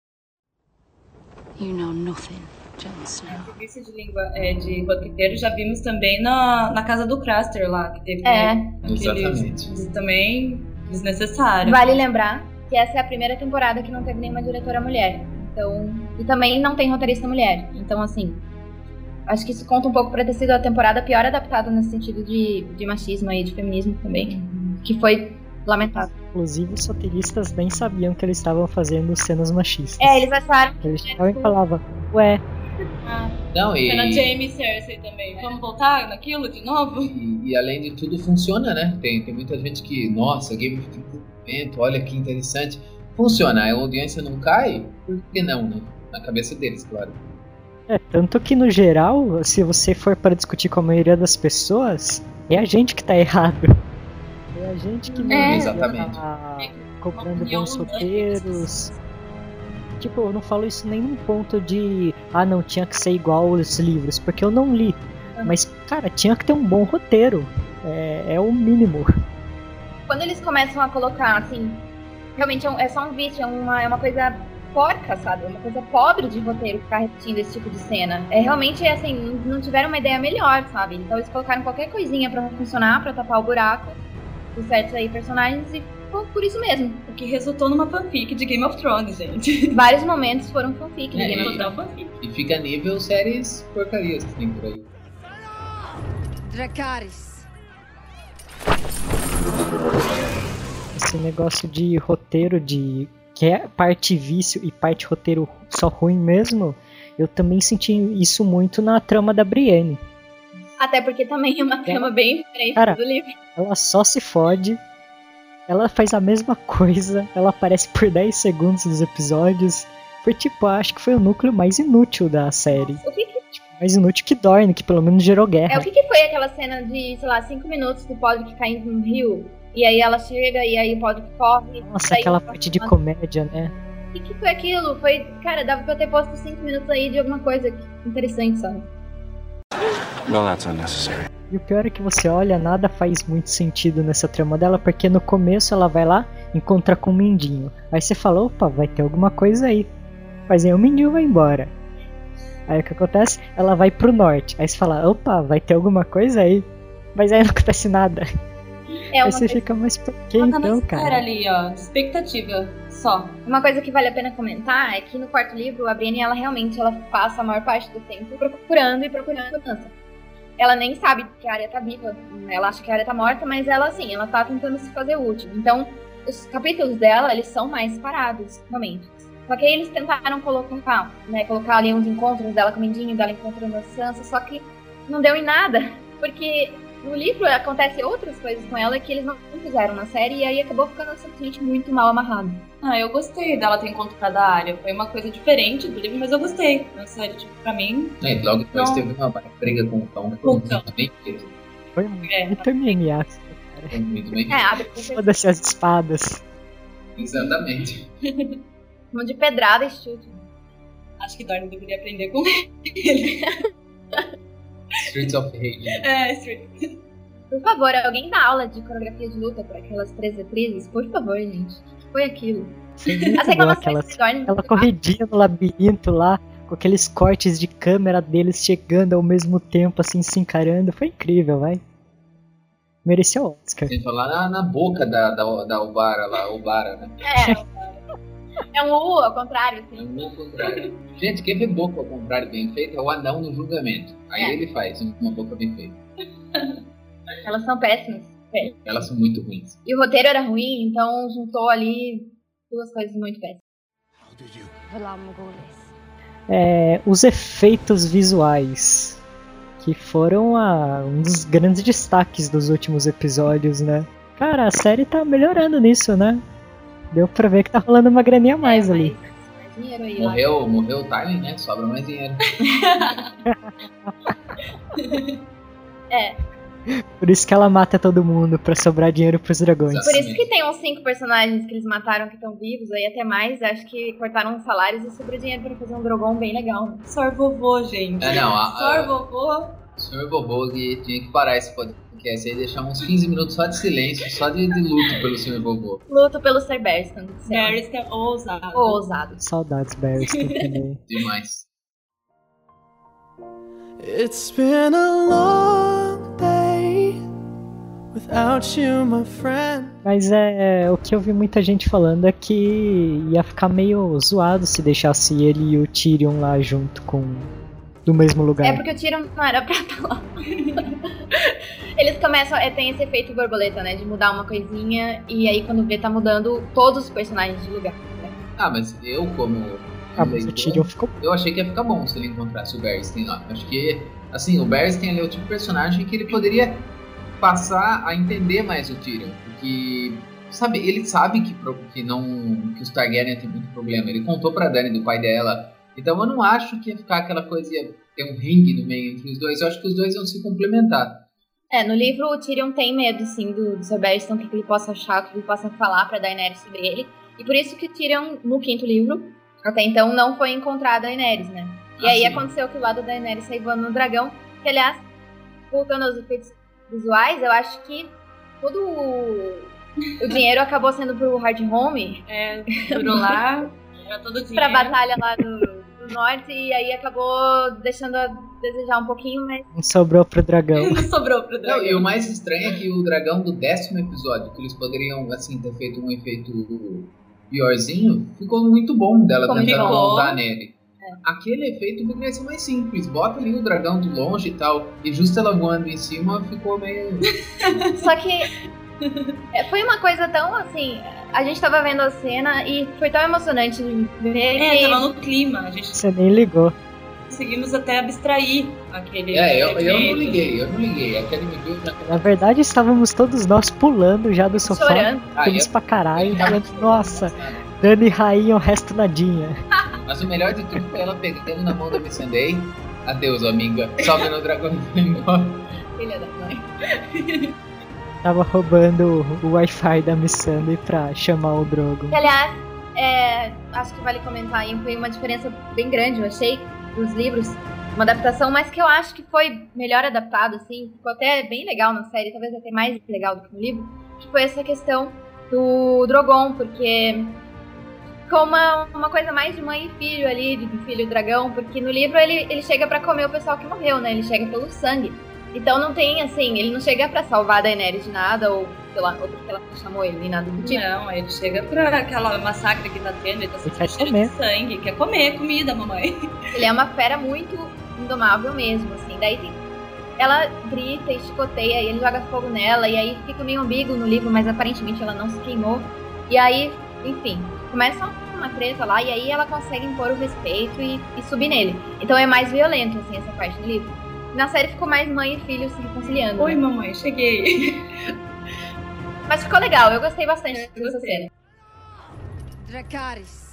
J: You know nothing, Jon Snow.
F: Serviço de língua é, de roteiro já vimos também na, na casa do Craster lá, que teve
C: É.
F: aqueles-
B: Exatamente.
F: isso também desnecessário.
C: Vale lembrar que essa é a primeira temporada que não teve nenhuma diretora mulher. Então, e também não tem roteirista mulher. Então, assim, acho que isso conta um pouco pra ter sido a temporada pior adaptada nesse sentido de, de machismo e de feminismo também. Que foi lamentável.
A: Inclusive, os roteiristas nem sabiam que eles estavam fazendo cenas machistas.
C: É, eles acharam.
A: Eles chegavam e falavam, ué,
B: Não, e,
F: Cena Jaime e Cersei também. Vamos voltar naquilo de novo?
B: e, e além de tudo funciona, né? Tem, tem muita gente que, nossa, Game of Thrones, olha que interessante. Funciona, a audiência não cai, por que não, né? Na cabeça deles, claro.
A: É, tanto que no geral, se você for para discutir com a maioria das pessoas, é a gente que tá errado. É a gente que não
B: é. Exatamente.
A: tá cobrando bons roteiros. Tipo, eu não falo isso nem num ponto de ah, não, tinha que ser igual aos livros, porque eu não li. Mas, cara, tinha que ter um bom roteiro. É, é o mínimo.
C: Quando eles começam a colocar, assim, realmente é, um, é só um vício, é uma, é uma coisa porca, sabe? É uma coisa pobre de roteiro ficar repetindo esse tipo de cena. É realmente, assim, não tiveram uma ideia melhor, sabe? Então eles colocaram qualquer coisinha pra funcionar, pra tapar o buraco dos certos aí personagens e ficou por isso mesmo.
F: O que resultou numa fanfic de Game of Thrones, gente.
C: Vários momentos foram fanfic de
B: é,
C: Game
B: e,
C: of Thrones.
F: fanfic.
B: E fica nível séries porcarias que tem por aí.
J: Dracarys.
A: Esse negócio de roteiro, de que é parte vício e parte roteiro só ruim mesmo, eu também senti isso muito na trama da Brienne.
C: Até porque também é uma trama bem diferente
A: Cara,
C: do livro.
A: Ela só se fode, ela faz a mesma coisa, ela aparece por dez segundos nos episódios. Foi tipo, acho que foi o núcleo mais inútil da série.
C: O que que...
A: Tipo, mais inútil que Dorne, que pelo menos gerou guerra.
C: É, o que que foi aquela cena de, sei lá, cinco minutos do Podrick caindo no rio? E aí ela chega e aí o Podrick corre.
A: Nossa, aquela parte de comédia, né?
C: O que que foi aquilo? Foi, cara, dava pra ter posto cinco minutos aí de alguma coisa interessante, sabe?
K: Well, that's unnecessary.
A: E o pior é que você olha, nada faz muito sentido nessa trama dela, porque no começo ela vai lá, encontra com o Mindinho. Aí você fala, opa, vai ter alguma coisa aí. Mas aí o Mindinho vai embora. Aí o que acontece? Ela vai pro norte. Aí você fala, opa, vai ter alguma coisa aí. Mas aí não acontece nada.
C: É uma
A: aí você
C: coisa...
A: fica, mas por que
F: Ela
A: então,
F: tá
A: cara?
F: ali, ó, de expectativa, só.
C: Uma coisa que vale a pena comentar é que no quarto livro, a Brienne, ela realmente ela passa a maior parte do tempo procurando e procurando mudança. Ela nem sabe que a Arya tá viva, ela acha que a Arya tá morta, mas ela, assim, ela tá tentando se fazer útil. Então, os capítulos dela, eles são mais parados, realmente. Só que aí eles tentaram colocar, né, colocar ali uns encontros dela com o Mindinho, dela encontrando a Sansa, só que não deu em nada, porque no livro acontece outras coisas com ela que eles não fizeram na série, e aí acabou ficando simplesmente muito mal amarrado.
F: Ah, eu gostei dela ter encontrado a Arya. Foi uma coisa diferente do livro, mas eu gostei. Na série, tipo, pra mim...
B: É, logo depois não... teve uma briga com o Tom, que foi muito bem feito.
A: Foi muito é. M M A, cara.
B: Foi muito bem
C: feito.
A: Foda-se as espadas.
B: Exatamente.
C: Um de pedrada e chute.
F: Acho que Dorne deveria aprender com ele.
B: Streets of Rage.
F: É, Streets.
C: Por favor, alguém dá aula de coreografia de luta para aquelas três atrizes? Por favor, gente. O que foi aquilo?
A: Foi muito bom aquela, aquela corridinha no labirinto lá, com aqueles cortes de câmera deles chegando ao mesmo tempo, assim, se encarando. Foi incrível, vai. Mereceu o Oscar.
B: Sem falar na, na boca da, da, da Obara lá, Obara, né?
C: É, é um U ao contrário, assim.
B: É um U ao contrário. Gente, quem vê boca ao contrário bem feita é o anão no julgamento. Aí é. ele faz uma boca bem feita.
C: Elas são péssimas. É.
B: Elas são muito ruins.
C: E o roteiro era ruim, então juntou ali duas coisas muito péssimas.
A: É, os efeitos visuais, que foram a, um dos grandes destaques dos últimos episódios, né? Cara, a série tá melhorando nisso, né? Deu pra ver que tá rolando uma graninha a mais é, ali.
C: Mais dinheiro aí,
B: morreu, morreu o timing, né? Sobra mais dinheiro.
C: É.
A: Por isso que ela mata todo mundo, pra sobrar dinheiro pros dragões.
C: Por isso que tem uns cinco personagens que eles mataram que estão vivos, aí até mais, acho que cortaram os salários e sobrou dinheiro pra fazer um Drogon bem legal. Né?
F: Sor Vovô, gente.
B: É, não, a,
F: Sor Vovô.
B: Senhor Vovô que tinha que parar esse podcast aí e deixar uns quinze minutos só de silêncio, só de, de luto pelo Senhor Vovô.
C: Luto pelo Ser Barristan.
F: Barristan ousado.
C: Ousado.
A: Saudades, Barristan também.
B: Demais.
H: It's been a long day without you, my friend.
A: Mas é, o que eu vi muita gente falando é que ia ficar meio zoado se deixasse ele e o Tyrion lá junto com do mesmo lugar.
C: É porque o Tyrion não era pra estar lá. Eles começam, é, tem esse efeito borboleta, né, de mudar uma coisinha e aí quando vê tá mudando todos os personagens de lugar. Né?
B: Ah, mas eu como
A: Ah, mas o Tyrion ficou...
B: Eu achei que ia ficar bom se ele encontrasse o Barristan lá. Acho que, assim, o Barristan ele é o tipo de personagem que ele poderia passar a entender mais o Tyrion. Porque, sabe, ele sabe que, que, não, que os Targaryen tem muito problema. Ele contou pra Dany do pai dela Então eu não acho que ia ficar aquela coisa, ia ter um ringue no meio entre os dois. Eu acho que os dois iam se complementar.
C: É, no livro o Tyrion tem medo, sim, do, do Sir Barristan, o que ele possa achar, o que ele possa falar pra Daenerys sobre ele. E por isso que o Tyrion, no quinto livro, até então, não foi encontrar a Daenerys, né? E ah, aí sim. aconteceu que o lado da Daenerys saiu voando no dragão, que aliás, voltando aos efeitos visuais, eu acho que todo o, o dinheiro acabou sendo pro Hard Home.
F: É, durou lá, era todo o dinheiro.
C: Pra batalha lá do, do norte, e aí acabou deixando a desejar um pouquinho, mas...
A: Não sobrou pro dragão.
F: Não sobrou pro dragão.
B: Não, e o mais estranho é que o dragão do décimo episódio, que eles poderiam, assim, ter feito um efeito piorzinho, ficou muito bom dela
C: Como
B: tentando
C: ficou?
B: montar nele. É. Aquele efeito poderia ser mais simples. Bota ali o dragão de longe e tal, e justo ela voando em cima, ficou meio...
C: Só que foi uma coisa tão, assim... A gente tava vendo a cena e foi tão emocionante de ver
F: É,
C: que...
F: tava no clima. A gente...
A: Você nem ligou.
F: Conseguimos até abstrair aquele...
B: É, eu, eu não liguei, eu não liguei. Aquele me viu...
A: Na verdade, estávamos todos nós pulando já do sofá.
C: Chorando.
A: Feliz
B: Ah, eu...
A: pra caralho. Falando, nossa, Dany e rainha, o resto nadinha.
B: Mas o melhor de tudo foi ela pegando na mão da Missandei. Adeus, amiga. Sobe no dragão e vai embora.
C: Filha da mãe.
A: Tava roubando o Wi-Fi da Missandei pra chamar o Drogon.
C: Que, aliás, é, acho que vale comentar aí, foi uma diferença bem grande, eu achei, dos livros. Uma adaptação, mas que eu acho que foi melhor adaptado, assim. Ficou até bem legal na série, talvez até mais legal do que no livro. Que foi essa questão do Drogon, porque... ficou uma, uma coisa mais de mãe e filho ali, de filho e dragão, porque no livro ele, ele chega pra comer o pessoal que morreu, né? Ele chega pelo sangue. Então não tem, assim, ele não chega pra salvar a Daenerys de nada, ou, sei lá, ou porque ela chamou ele, nem nada do tipo.
F: Não, ele chega pra aquela massacre que tá tendo, ele tá sentindo cheiro de sangue, quer comer comida, mamãe.
C: Ele é uma fera muito indomável mesmo, assim, daí tem... Ela grita e chicoteia, e ele joga fogo nela, e aí fica meio ambíguo no livro, mas aparentemente ela não se queimou. E aí, enfim, começa uma treta lá, e aí ela consegue impor o respeito e, e subir nele. Então é mais violento, assim, essa parte do livro. Na série ficou mais mãe e filho se reconciliando.
F: Oi,
C: né?
F: mamãe, cheguei.
C: Mas ficou legal, eu gostei bastante eu dessa
F: gostei.
C: cena.
J: Dracarys.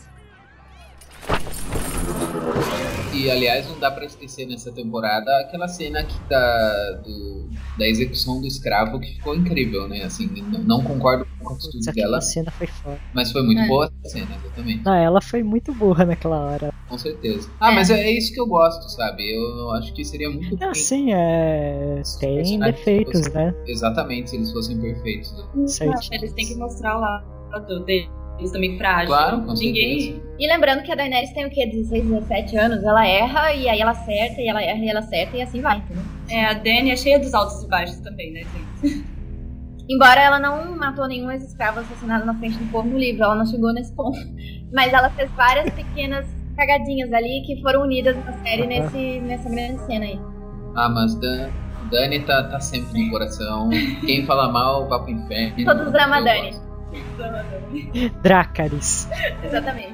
B: E, aliás, não dá pra esquecer nessa temporada aquela cena que da, do, da execução do escravo, que ficou incrível, né? Assim, não, não concordo com a atitude
A: Essa
B: dela,
A: cena foi foda.
B: mas foi muito
C: É.
B: boa a cena, exatamente.
A: Não, ela foi muito burra naquela hora.
B: Com certeza. Ah,
C: É.
B: mas é, é isso que eu gosto, sabe? Eu acho que seria muito
A: É,
B: ruim
A: assim, é...
B: se os
A: tem
B: personagens
A: defeitos,
B: fossem-
A: né?
B: Exatamente, se eles fossem perfeitos. né?
A: Certinho.
F: Eles têm que mostrar o lado deles também frágil.
B: Claro, com
F: Ninguém...
C: E lembrando que a Daenerys tem o quê? dezesseis, dezessete anos, ela erra, e aí ela acerta, e ela erra, e ela acerta, e assim vai, entendeu?
F: É, a Dany é cheia dos altos e baixos também, né, gente?
C: Embora ela não matou nenhum ex-escravo assassinado na frente do povo no livro, ela não chegou nesse ponto. Mas ela fez várias pequenas cagadinhas ali que foram unidas na série nesse, nessa grande cena aí.
B: Ah, mas Dan, Dany tá, tá sempre no coração. Quem fala mal, vá pro inferno.
C: Todos drama
B: Eu
C: Dany.
B: gosto.
A: Dracarys.
C: Exatamente.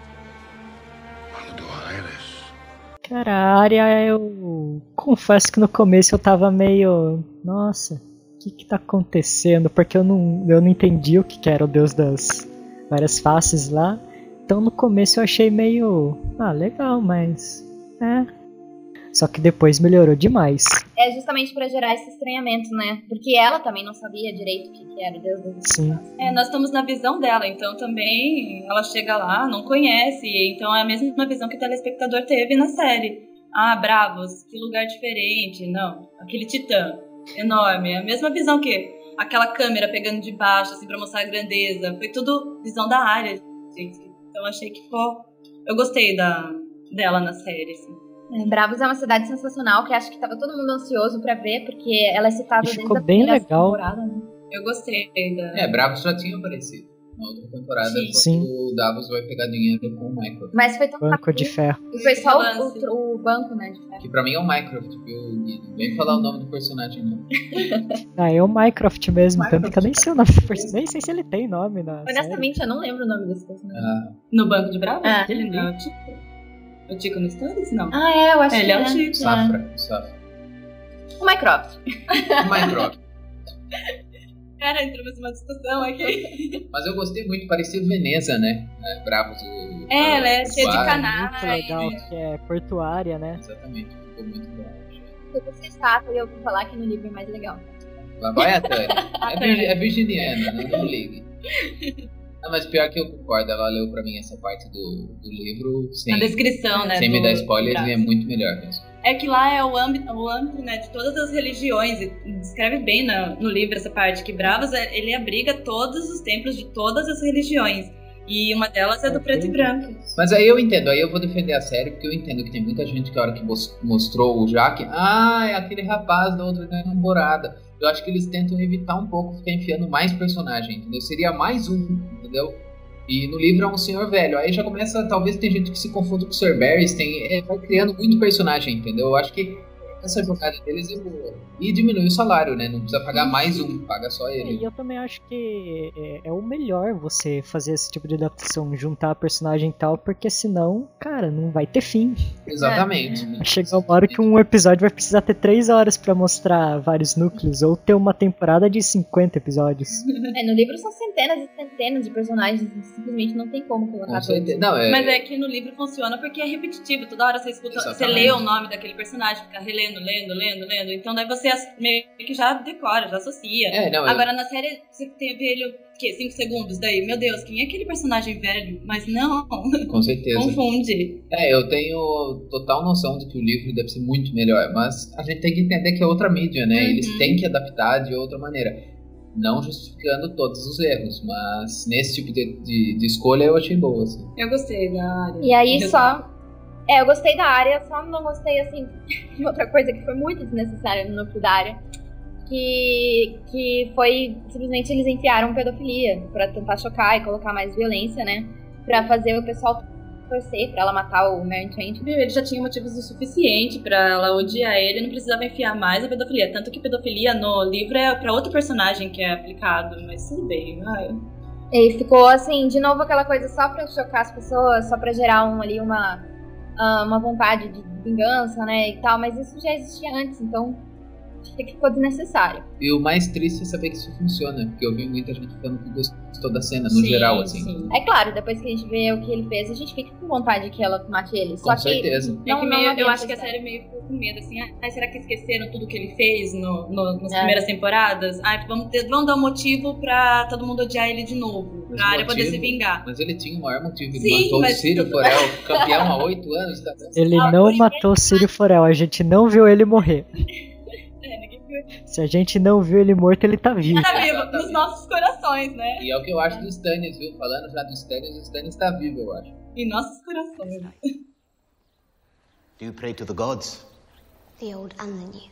A: Cara, a Arya, eu confesso que no começo eu tava meio... Nossa, o que que tá acontecendo? Porque eu não, eu não entendi o que que era o deus das várias faces lá. Então no começo eu achei meio... Ah, legal, mas... É... Só que depois melhorou demais.
C: É justamente pra gerar esse estranhamento, né? Porque ela também não sabia direito o que que era o deus das
A: Sim.
F: É, nós estamos na visão dela, então também ela chega lá, não conhece, então é a mesma visão que o telespectador teve na série. Ah, bravos, que lugar diferente, não, aquele titã enorme, é a mesma visão que aquela câmera pegando de baixo, assim, pra mostrar a grandeza, foi tudo visão da área, gente. Então achei que ficou... Eu gostei da, dela na série, assim.
C: É, Bravos é uma cidade sensacional que acho que tava todo mundo ansioso pra ver, porque ela é citada
A: E
C: desde
A: ficou
C: a
A: bem
C: primeira
A: legal.
C: temporada, né?
F: Eu gostei da...
B: É, Bravos já tinha aparecido na outra temporada,
F: Sim.
B: quando
A: Sim.
B: o Davos vai pegar dinheiro com o Mycroft.
C: Mas foi tão
A: Banco de
C: rápido.
A: ferro.
C: E foi só o,
F: Lance.
C: o, o banco, né, de ferro.
B: Que pra mim é o Mycroft, viu, Guido? Vem falar o nome do personagem, não.
A: Ah, é o Mycroft mesmo,
B: Mycroft.
A: tanto que eu nem sei o nome do personagem. Nem sei se ele tem nome na série.
C: Honestamente, eu não lembro o nome desse personagem.
B: Ah,
F: No Banco de Bravos?
C: Ah.
F: Ele não é o Tico? O Tico nos Stories? Não.
C: Ah, é, eu acho
F: Ele
C: que
F: é o
C: é.
F: Chico.
B: Safra, Safra.
C: O Mycroft.
B: O Mycroft.
F: Cara, entramos numa discussão aqui.
B: Mas eu gostei muito, parecia Veneza, né? É, Bravos o.
F: É, ela é
B: o
F: cheia de
B: bar.
F: canais.
A: Muito legal, que é portuária, né?
B: Exatamente, ficou muito bom.
C: Se você está, eu vou falar que no livro é mais legal.
B: Lá vai a Tânia. É, virgi- é virginiana, não, não ligue. Não, mas pior que eu concordo, ela leu pra mim essa parte do, do livro sem,
F: Na descrição, né?
B: sem me
F: do-
B: dar spoiler,
F: do
B: e é muito melhor mesmo.
F: É que lá é o âmbito, o âmbito né, de todas as religiões, e descreve bem na- no livro essa parte, que Bravos, é- ele abriga todos os templos de todas as religiões, e uma delas é do preto e branco.
B: Mas aí eu entendo, aí eu vou defender a série, porque eu entendo que tem muita gente que a hora que mos- mostrou o Jaque, ah, é aquele rapaz da outra namorada. Eu acho que eles tentam evitar um pouco ficar enfiando mais personagem, entendeu? Seria mais um, entendeu? E no livro é um senhor velho. Aí já começa, talvez tem gente que se confunde com o Sir Barris, tem, é, vai criando muito personagem, entendeu? Eu acho que essa jogada deles é boa. E diminui o salário, né? Não precisa pagar mais um, paga só
A: É,
B: ele.
A: e eu também acho que é, é o melhor você fazer esse tipo de adaptação, juntar personagem e tal, porque senão, cara, não vai ter fim.
B: Exatamente.
A: Vai chegar uma hora que um episódio vai precisar ter três horas pra mostrar vários núcleos, ou ter uma temporada de cinquenta episódios.
C: É, no livro são centenas e centenas de personagens, simplesmente não tem como colocar
B: Com
C: todos.
B: certeza. Não, é,
F: Mas é que no livro funciona porque é repetitivo, toda hora você escuta, você
B: Exatamente.
F: lê o nome daquele personagem, fica relendo, lendo, lendo, lendo, então daí você as- meio que já decora, já associa.
B: É, não, eu-
F: Agora na série você teve ele, o quê? cinco segundos, daí, meu Deus, quem é aquele personagem velho? Mas não,
B: com certeza.
F: confunde.
B: É, eu tenho total noção de que o livro deve ser muito melhor, mas a gente tem que entender que é outra mídia, né?
F: Uhum.
B: Eles têm que adaptar de outra maneira. Não justificando todos os erros, mas nesse tipo de, de, de escolha eu achei boa, assim.
F: Eu gostei da área.
C: E aí só... É, eu gostei da área, só não gostei, assim, de outra coisa que foi muito desnecessária no núcleo da área, que, que foi, simplesmente, eles enfiaram pedofilia pra tentar chocar e colocar mais violência, né? Pra fazer o pessoal torcer pra ela matar o Meryn Trant.
F: Ele já tinha motivos o suficiente pra ela odiar ele, não precisava enfiar mais a pedofilia. Tanto que pedofilia no livro é pra outro personagem que é aplicado, mas tudo bem, vai.
C: E ficou, assim, de novo aquela coisa só pra chocar as pessoas, só pra gerar um, ali uma, ah, uma vontade de vingança, né, e tal, mas isso já existia antes, então acho que ficou desnecessário.
B: E o mais triste é saber que isso funciona, porque eu vi muita gente falando que gostou da cena, no
F: Sim,
B: geral, assim.
F: sim.
C: É claro, depois que a gente vê o que ele fez, a gente fica com vontade que ela mate ele. Só
B: Com
C: que
B: certeza.
C: Não,
F: É que
C: não
F: meio- eu
C: adianta
F: acho que a
C: isso.
F: série meio ficou com medo, assim, ah, será que esqueceram tudo que ele fez no, no- nas
C: É.
F: primeiras temporadas? Ah, vamos, ter- vamos dar um motivo pra todo mundo odiar ele de novo,
B: Mas
F: pra
B: o
F: área poder
B: motivo-
F: se vingar.
B: Mas ele tinha o maior motivo, ele
F: Sim,
B: matou o
F: mas
B: Círio
F: tudo-
B: Forel, campeão há oito anos, tá?
A: Ele
F: Ah,
A: não
F: porque-
A: matou o Círio Forel, a gente não viu ele morrer.
F: É, ninguém viu.
A: Se a gente não viu ele morto, ele tá vivo.
F: Tá vivo, nos nossos corações, né?
B: E é o que eu acho do Stannis, viu? Falando já do Stannis, o Stannis tá vivo, eu acho.
F: Em nossos corações.
L: Do you pray to the gods?
J: The old and the new.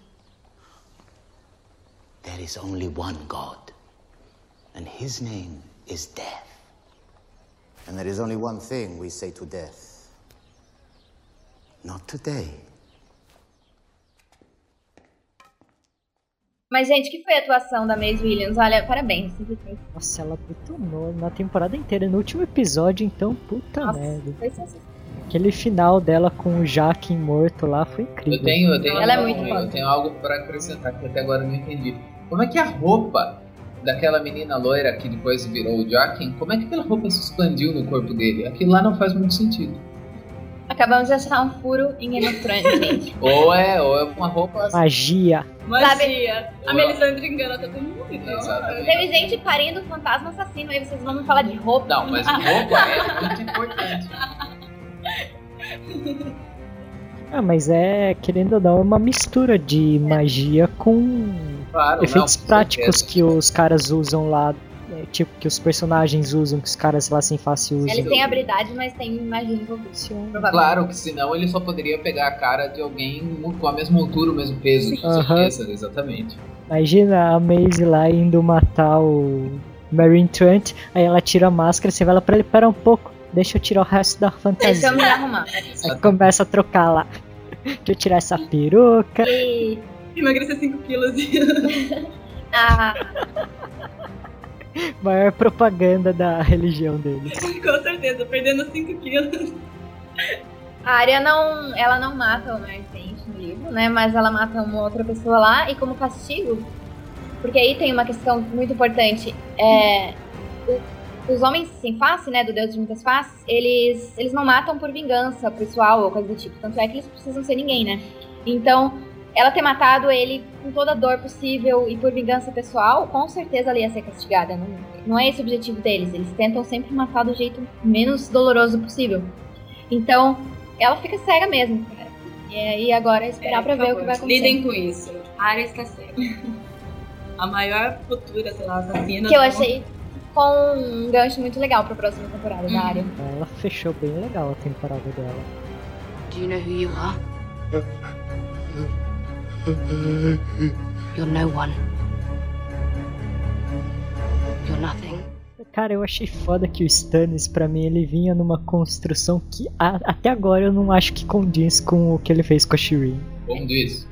L: There is only one God, and his name is death.
M: And there is only one thing we say to death.
L: Not today.
C: Mas, gente, que foi a atuação da Maisie Williams? Olha, parabéns. simplesmente.
A: Nossa, ela detonou na temporada inteira. No último episódio, então, puta
C: Nossa,
A: merda.
C: foi sensacional.
A: Aquele final dela com o Jaqen morto lá foi incrível.
B: Eu tenho, eu tenho,
C: Ela é
B: algo,
C: muito foda.
B: eu tenho algo pra acrescentar que até agora eu não entendi. Como é que a roupa daquela menina loira que depois virou o Jaqen, como é que aquela roupa se expandiu no corpo dele? Aquilo lá não faz muito sentido.
C: Acabamos de achar um furo em Game of Thrones, gente.
B: Ou é, ou é uma roupa...
A: Magia.
F: Magia. A
B: Ué.
F: Melisandre engana todo mundo. Então.
B: Exatamente.
C: Teve gente parindo fantasma assassino, aí vocês vão me falar de roupa.
B: Não, mas roupa é muito importante.
A: Ah, mas é, querendo ou não, é uma mistura de magia com
B: Claro,
A: efeitos
B: não, com
A: práticos
B: certeza.
A: que os caras usam lá. é, tipo, que os personagens usam, que os caras lá sem face usam.
C: Eles têm habilidade, mas tem magia envolvida. Provavelmente.
B: Claro que senão ele só poderia pegar a cara de alguém com a mesma altura, o mesmo peso, com
A: Aham.
B: certeza, exatamente.
A: Imagina a Maisie lá indo matar o Meryn Trant, aí ela tira a máscara, você vai lá pra ele, pera um pouco, deixa eu tirar o resto da fantasia.
C: Deixa eu me arrumar.
A: Aí começa a trocar lá. Deixa eu tirar essa peruca.
C: E
F: Emagrecer cinco quilos.
C: a,
A: Maior propaganda da religião deles.
F: Com certeza, perdendo cinco quilos.
C: a Arya não, ela não mata o Meryn Trant no livro, né? Mas ela mata uma outra pessoa lá e como castigo, Porque aí tem uma questão muito importante. É, o, os homens sem face, né, do Deus de muitas faces, eles, eles não matam por vingança pessoal ou coisa do tipo. Tanto é que eles precisam ser ninguém, né? Então, ela ter matado ele com toda a dor possível e por vingança pessoal, com certeza ela ia ser castigada. Não, não é esse o objetivo deles. Eles tentam sempre matar do jeito menos doloroso possível. Então, ela fica cega mesmo, cara. E aí agora é esperar é, pra ver favor, o que vai acontecer.
F: Lidem com isso. A Arya está cega. A maior futura, sei lá, assassina.
C: Que eu achei com um gancho muito legal pra próxima temporada hum. da Arya.
A: Ela fechou bem legal a temporada dela.
J: Do you know who you are? You're no one. You're nothing.
A: Cara, eu achei foda que o Stannis, pra mim, ele vinha numa construção que a, até agora eu não acho que condiz com o que ele fez com a Shireen.
B: Condiz.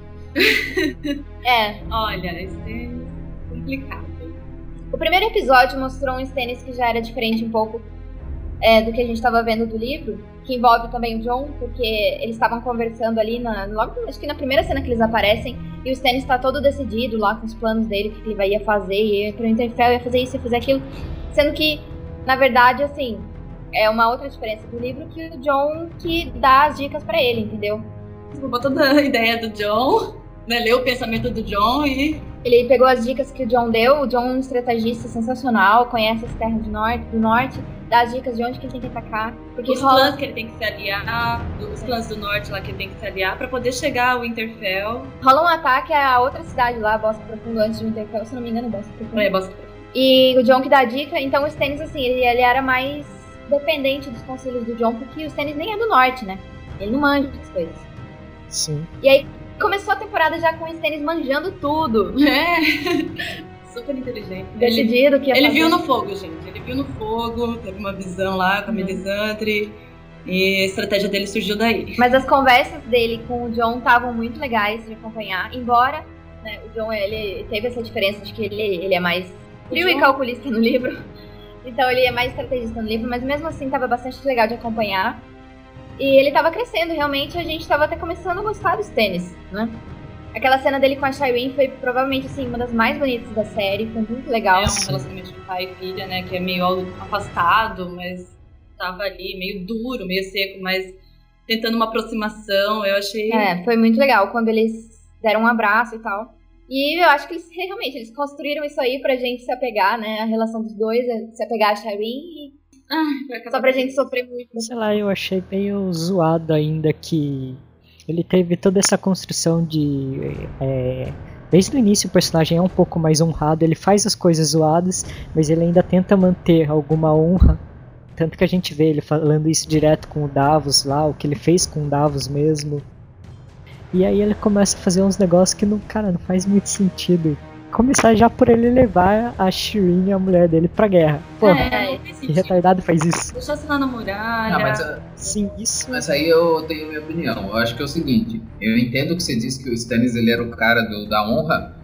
C: É.
F: Olha, Stannis é complicado.
C: O primeiro episódio mostrou um Stannis que já era diferente um pouco é, do que a gente estava vendo do livro, que envolve também o Jon, porque eles estavam conversando ali, na, logo, acho que na primeira cena que eles aparecem, e o Stannis está todo decidido lá com os planos dele, o que ele vai ia fazer, ia pro Winterfell, ia fazer isso, ia fazer aquilo. Sendo que, na verdade, assim, é uma outra diferença do livro que o Jon que dá as dicas pra ele, entendeu?
F: Desculpa toda a ideia do Jon, né? Leu o pensamento do Jon e...
C: Ele pegou as dicas que o Jon deu, o Jon é um estrategista sensacional, conhece as terras do norte, do norte, dá as dicas de onde que ele tem que atacar. Porque
F: os rola... clãs que ele tem que se aliar, os clãs do norte lá que ele tem que se aliar pra poder chegar ao Winterfell.
C: Rola um ataque a outra cidade lá, Bosque Profundo, antes de Winterfell, se não me engano, Bosque Profundo.
F: É, Bosque Profundo.
C: E o Jon que dá a dica, então o Stannis, assim, ele, ele era mais dependente dos conselhos do Jon, porque o Stannis nem é do norte, né? Ele não manja das coisas.
A: Sim.
C: E aí começou a temporada já com o Stannis manjando tudo.
F: É. Super inteligente.
C: Decidido que ia
F: Ele
C: fazer.
F: viu no fogo, gente. Ele viu no fogo, teve uma visão lá com a Melisandre. E a estratégia dele surgiu daí.
C: Mas as conversas dele com o Jon estavam muito legais de acompanhar, embora... Né, o Jon, ele teve essa diferença de que ele, ele é mais frio e calculista no livro. Então ele é mais estrategista no livro, mas mesmo assim tava bastante legal de acompanhar. E ele tava crescendo, realmente, a gente tava até começando a gostar dos Stannis, né? Aquela cena dele com a Shireen foi provavelmente, assim, uma das mais bonitas da série, foi muito legal.
F: É um relacionamento de pai e filha, né, que é meio afastado, mas tava ali, meio duro, meio seco, mas tentando uma aproximação, eu achei...
C: É, foi muito legal, quando eles deram um abraço e tal. E eu acho que eles realmente eles construíram isso aí pra gente se apegar, né? A relação dos dois, se apegar a Shireen e... Ah, só pra gente sofrer muito.
A: Sei lá, eu achei meio zoado ainda que ele teve toda essa construção de... É, desde o início o personagem é um pouco mais honrado, ele faz as coisas zoadas, mas ele ainda tenta manter alguma honra. Tanto que a gente vê ele falando isso direto com o Davos lá, o que ele fez com o Davos mesmo. E aí ele começa a fazer uns negócios que, não, cara, não faz muito sentido. Começar já por ele levar a Shireen e a mulher dele pra guerra. Porra,
F: é,
A: que retardado faz isso?
F: Deixasse lá na muralha.
B: Não, mas, uh,
A: Sim, isso.
B: Mas aí eu tenho minha opinião. Eu acho que é o seguinte, eu entendo que você disse que o Stannis ele era o cara do, da honra,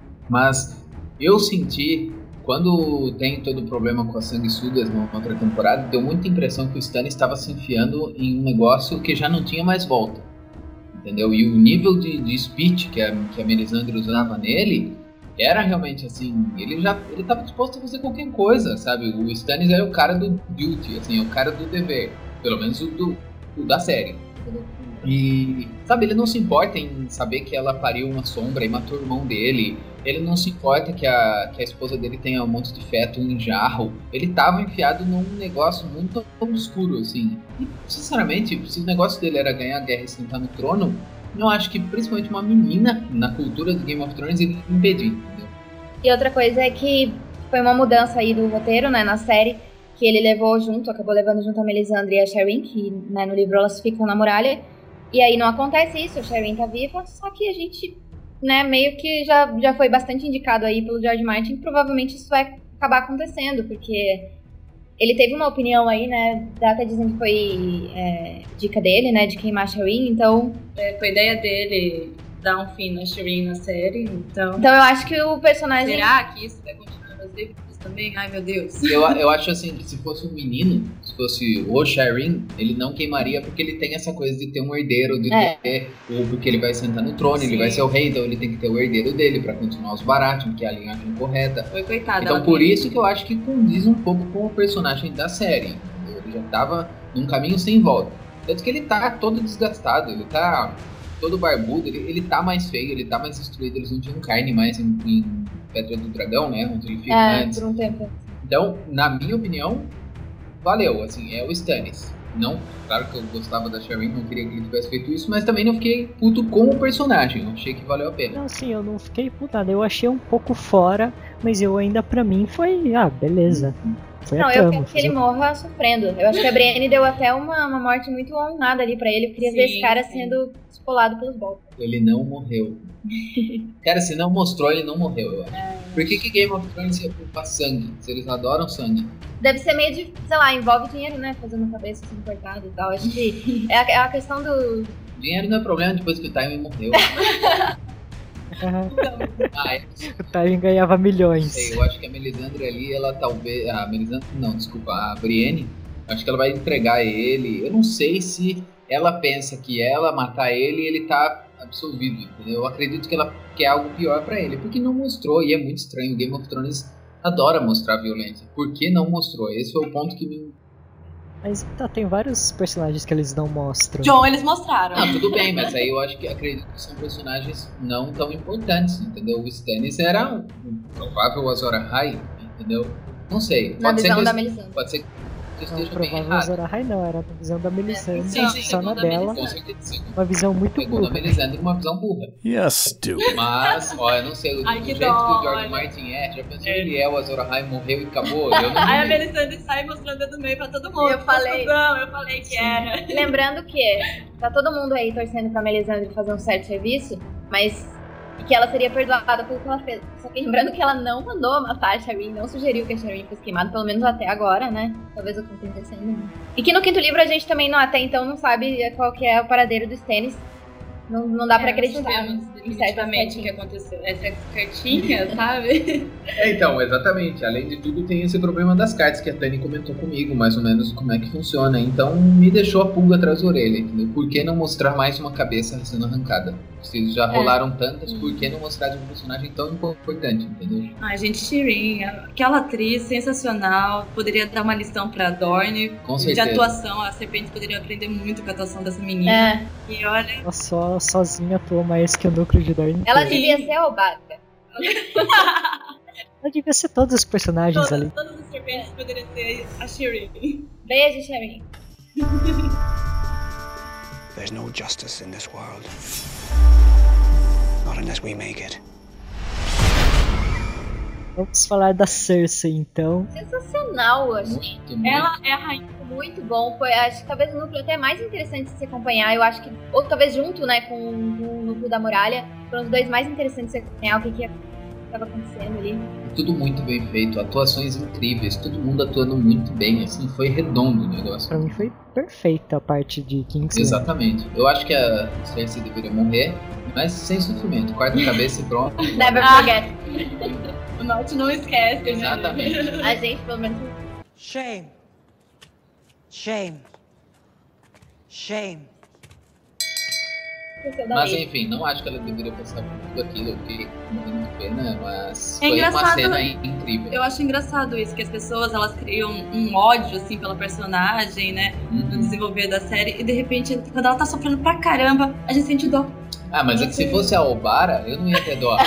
B: mas eu senti, quando tem todo o problema com as sanguessugas na outra temporada, deu muita impressão que o Stannis estava se enfiando em um negócio que já não tinha mais volta. Entendeu? E o nível de, de speech que a, que a Melisandre usava nele era realmente assim, ele já ele estava disposto a fazer qualquer coisa, sabe? O Stannis era o cara do duty, assim, é o cara do dever, pelo menos o do, o da série. E, sabe, ele não se importa em saber que ela pariu uma sombra e matou o irmão dele. Ele não se importa que a, que a esposa dele tenha um monte de feto em jarro. Ele tava enfiado num negócio muito obscuro, assim. E, sinceramente, se o negócio dele era ganhar a guerra e sentar no trono, eu acho que principalmente uma menina, na cultura do Game of Thrones, ele impedir, entendeu?
C: E outra coisa é que foi uma mudança aí do roteiro, né, na série, que ele levou junto, acabou levando junto a Melisandre e a Shireen, que, né, no livro elas ficam na muralha. E aí não acontece isso, a Shireen tá viva, só que a gente, né, meio que já, já foi bastante indicado aí pelo George Martin, que provavelmente isso vai acabar acontecendo, porque ele teve uma opinião aí, né, até dizendo que foi é, dica dele, né, de queimar a Shireen, então...
F: É, foi ideia dele dar um fim na Shireen na série, então...
C: Então eu acho que o personagem...
F: Será que isso vai continuar nos livros? também, ai meu Deus.
B: Eu, eu acho assim, que se fosse um menino, se fosse o Shireen, ele não queimaria porque ele tem essa coisa de ter um herdeiro, de
C: É.
B: ter, ou porque ele vai sentar no trono,
F: Sim.
B: ele vai ser o rei, então ele tem que ter o herdeiro dele pra continuar os Baratheon, que é a linhagem correta.
F: Foi coitada.
B: Então
F: ela
B: por
F: tem-
B: isso que eu acho que condiz um pouco com o personagem da série. Ele já tava num caminho sem volta. Tanto que ele tá todo desgastado, ele tá todo barbudo, ele, ele tá mais feio, ele tá mais destruído, eles não tinham carne mais em, em Pedra do Dragão, né? Onde ele fica
C: É,
B: antes.
C: por um tempo.
B: Então, na minha opinião, valeu, assim, é o Stannis. Não, claro que eu gostava da Shireen, não queria que ele tivesse feito isso, mas também não fiquei puto com o personagem, eu achei que valeu a pena.
A: Não, sim, eu não fiquei putada. Eu achei um pouco fora, mas eu ainda, pra mim, foi. Ah, beleza. Foi
C: Não,
A: a
C: eu
A: trama.
C: quero que ele morra sofrendo. Eu acho que a Brienne deu até uma, uma morte muito honrada ali pra ele. Eu queria ver
F: Sim,
C: esse cara
F: sim.
C: sendo espolado pelos bolsos.
B: Ele não morreu. Cara, se não mostrou, ele não morreu, eu acho. Por que, que Game of Thrones ia culpar sangue? Se eles adoram sangue.
C: Deve ser meio de, sei lá, envolve dinheiro, né? Fazendo a cabeça sendo cortada e tal. Acho que é a, é a questão do...
B: Dinheiro não é problema depois que o Tywin morreu. Ah, é,
A: O Tywin ganhava
B: não
A: milhões.
B: sei, eu acho que a Melisandre ali, ela talvez... A Melisandre, não, desculpa, a Brienne, acho que ela vai entregar ele. Eu não sei se ela pensa que ela matar ele, ele tá absolvido, entendeu? Eu acredito que ela quer algo pior pra ele, porque não mostrou, e é muito estranho. Game of Thrones adora mostrar violência. Por que não mostrou? Esse foi o ponto que me...
A: Mas tá, tem vários personagens que eles não mostram.
F: John, eles mostraram.
B: Ah, tudo bem, mas aí eu acho que acredito que são personagens não tão importantes, entendeu? O Stannis era um provável Azor Ahai, entendeu? Não sei.
C: Na
B: Pode ser
C: visão
B: que
C: da
B: eu-
C: Melisandre.
B: Pode ser que eu
A: Não,
B: esteja bem
A: provável
B: errado.
A: Azor Ahai não, era a visão da Melisandre,
B: Sim, sim,
A: só na
F: da
A: dela.
B: Com certeza sim.
A: Uma visão muito
B: Pegou na
A: burra.
B: Melisandre uma visão burra.
N: Yes, stupid.
B: Mas, ó, eu não sei, do
F: Ai, que
B: jeito que
F: dó,
B: o George
F: olha.
B: Martin é, já pensou
F: É.
B: que ele é o Azor Ahai, morreu e acabou? Eu não
F: Aí a
B: duvido.
F: Melisandre sai mostrando o dedo meio pra todo mundo.
C: Eu falei.
F: Não, eu falei que era.
C: Lembrando que tá todo mundo aí torcendo pra Melisandre fazer um certo serviço, mas que ela seria perdoada pelo que ela fez. Só que lembrando que ela não mandou matar a Shireen, não sugeriu que a Shireen fosse queimada, pelo menos até agora, né? Talvez eu acontecendo. E que no quinto livro a gente também não, até então não sabe qual que é o paradeiro do Stannis. Não, não dá pra
F: É,
C: acreditar
F: sabemos
C: em certas
F: definitivamente o que
C: cartinhas.
F: aconteceu. Essa cartinha, sabe?
B: É, então, exatamente. Além de tudo, tem esse problema das cartas que a Tani comentou comigo, mais ou menos como é que funciona. Então, me deixou a pulga atrás da orelha, entendeu? Por que não mostrar mais uma cabeça sendo arrancada? Se já
C: É.
B: rolaram tantas, por que não mostrar de um personagem tão importante, entendeu?
F: Ai, gente, Shireen, aquela atriz sensacional. Poderia dar uma lição pra Dorne.
B: Com
F: De
B: certeza.
F: atuação, a Serpente poderia aprender muito com a atuação dessa menina.
C: É,
F: E olha,
A: Ela só sozinha atuou mais que o núcleo de Dorne.
C: ela
A: inteiro.
C: devia ser a Obata.
A: Ela devia ser todos os personagens
F: todas,
A: ali.
F: todas as serpentes poderiam ser a Shireen.
C: Beijo, Shireen.
K: There's no justice in this world. Not unless we make it.
A: Vamos falar da Cersei, então.
C: Sensacional, eu achei.
B: Muito, muito.
F: Ela é a rainha.
C: Muito bom. Foi, acho que talvez o núcleo até mais interessante de se acompanhar. Eu acho que, ou talvez junto, né, com, com o núcleo da muralha, foram os dois mais interessantes de se acompanhar, o que que estava acontecendo ali.
B: Tudo muito bem feito, atuações incríveis, todo mundo atuando muito bem, assim, foi redondo o negócio.
A: Pra mim foi perfeita a parte de Kingsman.
B: Exatamente. Eu acho que a Cersei deveria morrer, mas sem sofrimento. Corta a cabeça e pronto.
C: Never
F: Ah.
C: forget.
F: O Norte não esquece, né?
B: Exatamente.
C: A gente, pelo menos.
J: Shame. Shame. Shame.
C: esqueceu da
B: Mas
C: lei.
B: enfim, não acho que ela deveria passar por tudo aquilo, eu fiquei morrendo de pena, mas
F: É
B: foi uma
F: engraçado,
B: cena
F: né?
B: incrível.
F: Eu acho engraçado isso, que as pessoas elas criam um ódio assim pela personagem, né? No
B: Uhum.
F: desenvolver da série, e de repente, quando ela tá sofrendo pra caramba, a gente sente dó.
B: Ah, mas é que se fosse a Obara, eu não ia ter dó.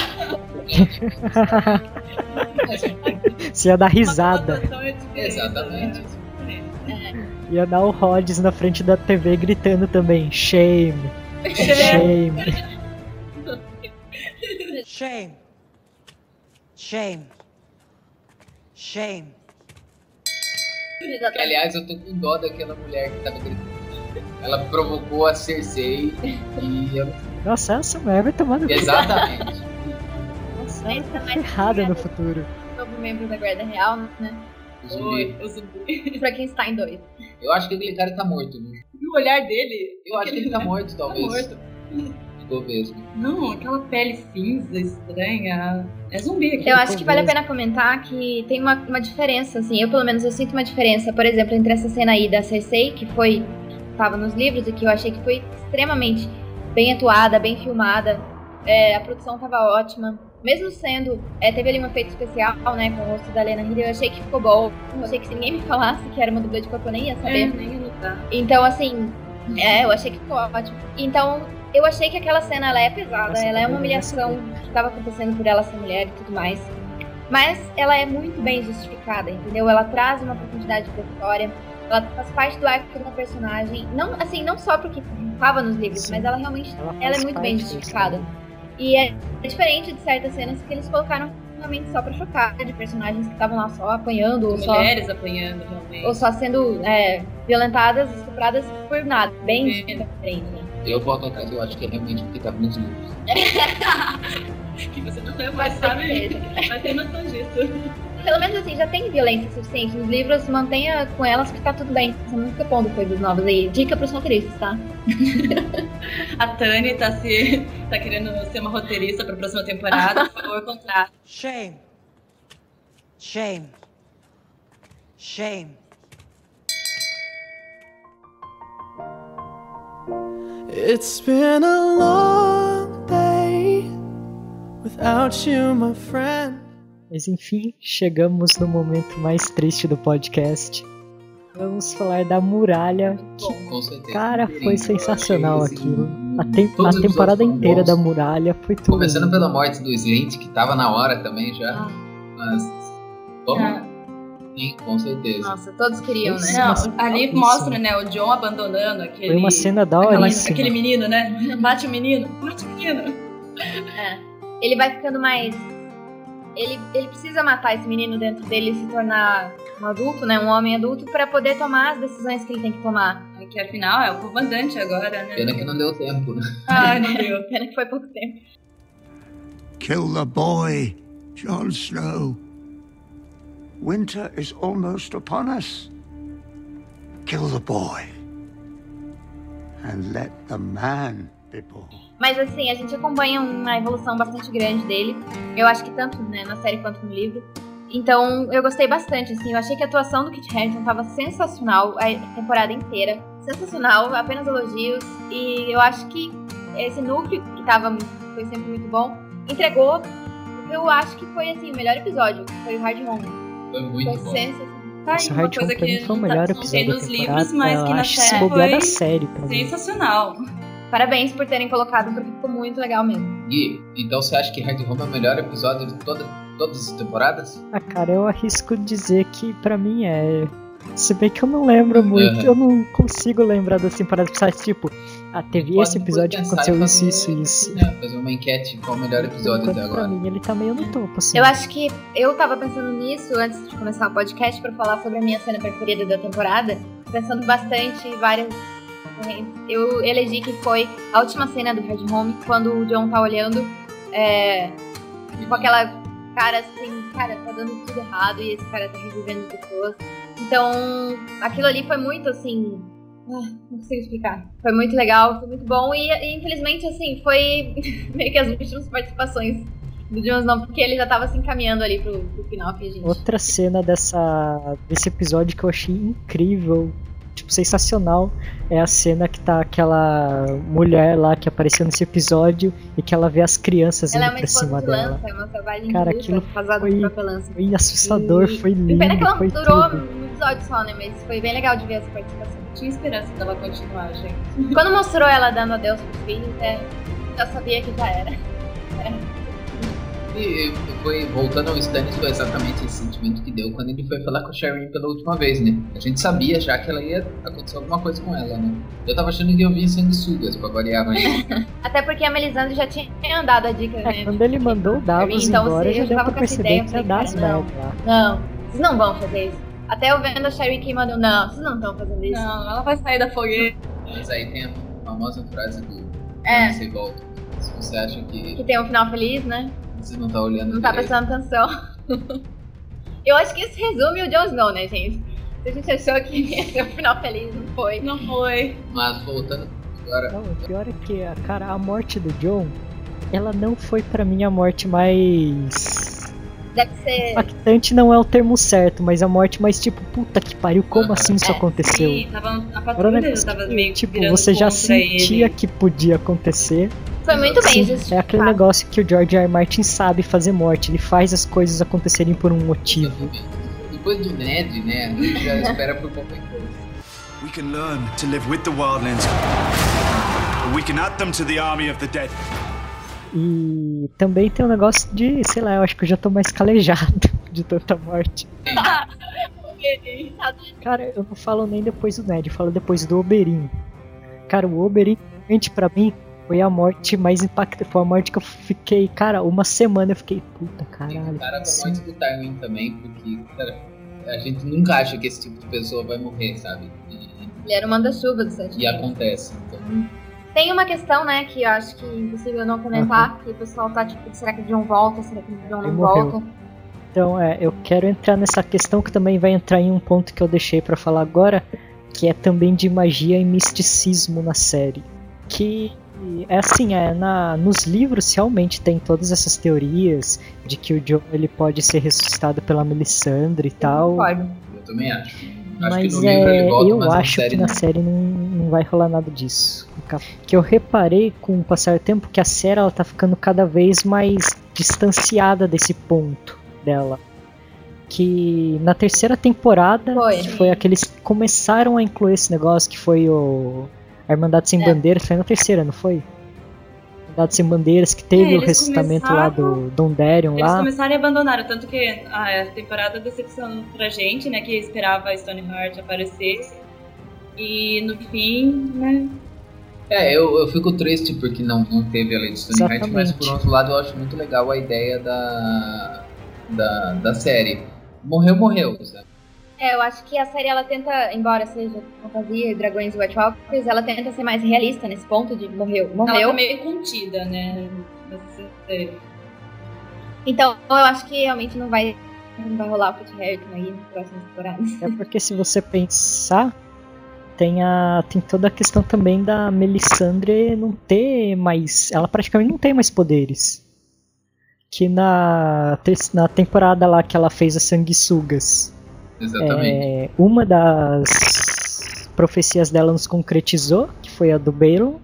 A: Você ia dar risada.
B: Exatamente.
A: Ia dar o Rhodes na frente da T V gritando também: shame, shame.
J: Shame. Shame. Shame.
B: Que, aliás, eu tô com dó daquela mulher que tava gritando. Ela provocou a Cersei e eu...
A: Nossa, essa mulher vai tomar no cu.
B: Exatamente.
A: Nossa, ela tá ferrada no futuro.
C: Novo membro da Guarda Real, né?
B: O zumbi.
F: O zumbi.
C: Frankenstein dois.
B: Eu acho que aquele cara tá morto, viu?
F: E o olhar dele?
B: Eu acho que ele tá morto, talvez.
F: Tá morto.
B: ficou mesmo.
F: Não, aquela pele cinza estranha. É zumbi aqui.
C: Eu acho que vale a pena comentar que tem uma, uma diferença, assim. Eu, pelo menos, eu sinto uma diferença, por exemplo, entre essa cena aí da Cersei, que foi... Tava nos livros e que eu achei que foi extremamente bem atuada, bem filmada. É, a produção tava ótima. Mesmo sendo... É, teve ali um efeito especial, né, com o rosto da Lena Headey. Eu achei que ficou bom. Eu achei que se ninguém me falasse que era uma dublê de corpo, eu nem ia saber.
F: É, nem ia notar.
C: Então, assim... É, eu achei que ficou ótimo. Então, eu achei que aquela cena, ela é pesada. Ela é uma humilhação que estava acontecendo por ela ser mulher e tudo mais. Mas ela é muito bem justificada, entendeu? Ela traz uma profundidade pra história. Ela faz parte do arco da personagem. Não, assim, não só porque estava nos livros, Sim. mas ela realmente ela, ela é muito bem justificada. E é, é diferente de certas cenas que eles colocaram realmente só pra chocar, de personagens que estavam lá só apanhando, ou só...
F: Mulheres apanhando, realmente.
C: Ou só sendo é, violentadas, estupradas por nada. Bem diferente, né?
B: Eu volto atrás, eu acho que é realmente porque tava nos livros.
F: Que você não tem mais, sabe? Vai ter noção disso.
C: Pelo menos assim, já tem violência suficiente nos livros, mantenha com elas que tá tudo bem. Você não fica pondo coisas novas aí. Dica pros roteiristas, tá?
F: A Tani tá, se, tá querendo ser uma roteirista pra próxima temporada. Por favor, contrato.
J: Shame. Shame. Shame.
H: It's been a long day without you, my friend.
A: Mas enfim, chegamos no momento mais triste do podcast. Vamos falar da muralha. Que,
B: com certeza.
A: Cara, foi sensacional aquilo. A, tem, a temporada inteira da muralha foi tudo.
B: Começando pela morte do Slint, que tava na hora também já. Mas. Como?
C: Ah.
B: Sim, com certeza.
C: Nossa, todos queriam, né?
F: Não, ali mostra, né, o John abandonando aquele...
A: Foi uma cena da hora.
F: Aquele menino, né? Mate o menino, mate o menino.
C: É. Ele vai ficando mais... Ele, ele precisa matar esse menino dentro dele e se tornar um adulto, né? Um homem adulto, pra poder tomar as decisões que ele tem que tomar.
F: É que afinal é o comandante agora, né?
B: Pena que não deu tempo, né?
F: Ah, não deu.
C: Pena que foi pouco tempo.
E: Kill the boy, Jon Snow. Winter is almost upon us. Kill the boy. And let the man be born.
C: Mas assim, a gente acompanha uma evolução bastante grande dele. Eu acho que tanto, né, na série quanto no livro. Então, eu gostei bastante, assim. Eu achei que a atuação do Kit Harington tava sensacional a temporada inteira. Sensacional, apenas elogios. E eu acho que esse núcleo, que tava, foi sempre muito bom, entregou. Eu acho que foi, assim, o melhor episódio. Foi o Hard Home.
B: Foi muito
C: foi
B: bom.
C: Sensacional.
F: Tá aí uma coisa que
A: foi o melhor episódio
F: nos
A: da
F: livros, mas que na
A: acho
F: série
A: foi
F: foi
A: série pra
F: sensacional.
C: Parabéns por terem colocado, porque ficou muito legal mesmo.
B: Gui, então você acha que Hard Home é o melhor episódio de toda, todas as temporadas?
A: Ah, cara, eu arrisco dizer que pra mim é... Se bem que eu não lembro muito,
B: Uhum.
A: eu não consigo lembrar das temporadas passadas, tipo, ah, teve esse episódio que aconteceu isso, isso, isso.
B: É, fazer uma enquete qual o melhor episódio
A: Enquanto
B: até agora.
A: pra mim ele tá meio no topo, assim.
C: Eu acho que eu tava pensando nisso antes de começar o podcast pra falar sobre a minha cena preferida da temporada, pensando bastante em várias. Eu elegi que foi a última cena do Hard Home, quando o John tá olhando é, com aquela cara assim, cara, tá dando tudo errado e esse cara tá revivendo pessoas. Então, aquilo ali foi muito assim. Ah, não consigo explicar. Foi muito legal, foi muito bom e, e infelizmente, assim, foi meio que as últimas participações do Jon Snow, porque ele já tava se encaminhando ali pro, pro final, que a gente...
A: Outra cena dessa, desse episódio que eu achei incrível, tipo, sensacional, é a cena que tá aquela mulher lá que apareceu nesse episódio e que ela vê as crianças
C: ela
A: indo
C: é
A: pra cima
C: de
A: dela.
C: Lança, é uma selvagem
A: Cara,
C: russa,
A: aquilo
C: casada
A: foi,
C: com a própria lança.
A: foi assustador,
C: e...
A: foi lindo,
C: Pena que ela
A: foi
C: durou
A: tudo.
C: um episódio só, né? Mas foi bem legal de ver essa participação.
F: Tinha esperança dela continuar, gente.
C: Quando mostrou ela dando adeus pros filhos, é, já sabia que já era. É.
B: E foi, voltando ao Stannis, foi exatamente esse sentimento que deu quando ele foi falar com a Shireen pela última vez, né? A gente sabia já que ela ia acontecer alguma coisa com ela, né? Eu tava achando que eu via sanguessugas pra variar, mas...
C: Até porque a Melisandre já tinha dado a dica,
A: É,
C: né?
A: quando ele mandou o Davos
C: então,
A: embora,
C: se
A: já
C: eu
A: deu
C: tava
A: pra
C: com essa
A: perceber
C: ideia,
A: que ia
C: eu
A: dar
C: falei,
A: as
C: cara,
A: merda lá.
C: Não, vocês não vão fazer isso. Até eu vendo a Shireen queimando, não, vocês não estão fazendo isso.
F: Não, ela vai sair da fogueira.
B: Mas aí tem a famosa frase do...
C: É.
B: Você volta. Se você acha que...
C: Que tem um final feliz, né?
B: Você não tá olhando
C: Não tá
B: direito.
C: prestando atenção. Eu acho que isso resume o Jon Snow, né, gente? Se a gente achou que ia ser um final feliz, não foi.
F: Não foi.
B: Mas voltando Agora...
A: Não, o pior é que, cara, a morte do Jon, ela não foi pra mim a morte mais...
C: Deve ser...
A: impactante não é o termo certo, mas a morte mais tipo, puta que pariu, como uhum. assim isso é, aconteceu?
F: Sim, tava, a patrulha já tava meio
A: tipo, você já sentia
F: ele.
A: que podia acontecer.
C: Foi muito bem
A: Sim,
C: justificado.
A: é aquele negócio que o George R. R. Martin sabe fazer morte, ele faz as coisas acontecerem por um motivo.
B: Depois do Ned, né, a gente já espera por qualquer coisa.
N: We can learn to live with the wildlings. We can add them to the army of the dead.
A: E também tem um negócio de, sei lá, eu acho que eu já tô mais calejado de tanta morte. Cara, eu não falo nem depois do Ned, eu falo depois do Oberyn. Cara, o Oberyn, realmente pra mim, foi a morte mais impactante. Foi a morte que eu fiquei, cara, uma semana eu fiquei, puta caralho.
B: Cara, com a morte do Tywin também, porque, cara, a gente nunca acha que esse tipo de pessoa vai morrer, sabe? E,
C: ele era o manda-chuva do Sete.
B: E acontece, então...
C: Tem uma questão, né, que eu acho que é impossível não comentar, uhum. que o pessoal tá tipo, será que o Jon volta, será que o Jon não volta?
A: Então, é, eu quero entrar nessa questão que também vai entrar em um ponto que eu deixei pra falar agora, que é também de magia e misticismo na série. Que é assim, é, na, nos livros realmente tem todas essas teorias de que o Jon ele pode ser ressuscitado pela Melisandre e eu tal.
B: Pode. Eu também acho. Acho
A: mas
B: que no livro
A: é,
B: ele volta,
A: eu
B: mas
A: acho
B: na série
A: que na
B: não.
A: série não, não vai rolar nada disso. Que eu reparei com o passar do tempo que a série ela tá ficando cada vez mais distanciada desse ponto dela. Que na terceira temporada
C: foi,
A: que foi aqueles que começaram a incluir esse negócio que foi o a Irmandade Sem é. Bandeiras, foi na terceira, não foi? Irmandade Sem Bandeiras, que teve é, o ressuscitamento lá do Dondarrion lá.
F: Eles começaram e abandonaram, tanto que a temporada decepcionou pra gente, né, que esperava a Stoneheart aparecer. E no fim, né...
B: É, eu, eu fico triste porque não, não teve a Lady Stoneheart, mas por outro lado eu acho muito legal a ideia da, da, da série. Morreu, morreu, sabe?
C: É, eu acho que a série ela tenta, embora seja fantasia e dragões e White Walkers, ela tenta ser mais realista nesse ponto de morreu, morreu.
F: Ela tá meio contida, né?
C: Então eu acho que realmente não vai, não vai rolar o Kit Harington aí nas próximas temporadas.
A: É porque se você pensar, tem, a, tem toda a questão também da Melisandre não ter mais... Ela praticamente não tem mais poderes. Que na, na temporada lá que ela fez as sanguessugas,
B: exatamente.
A: É, uma das profecias dela nos concretizou, que foi a do Balon.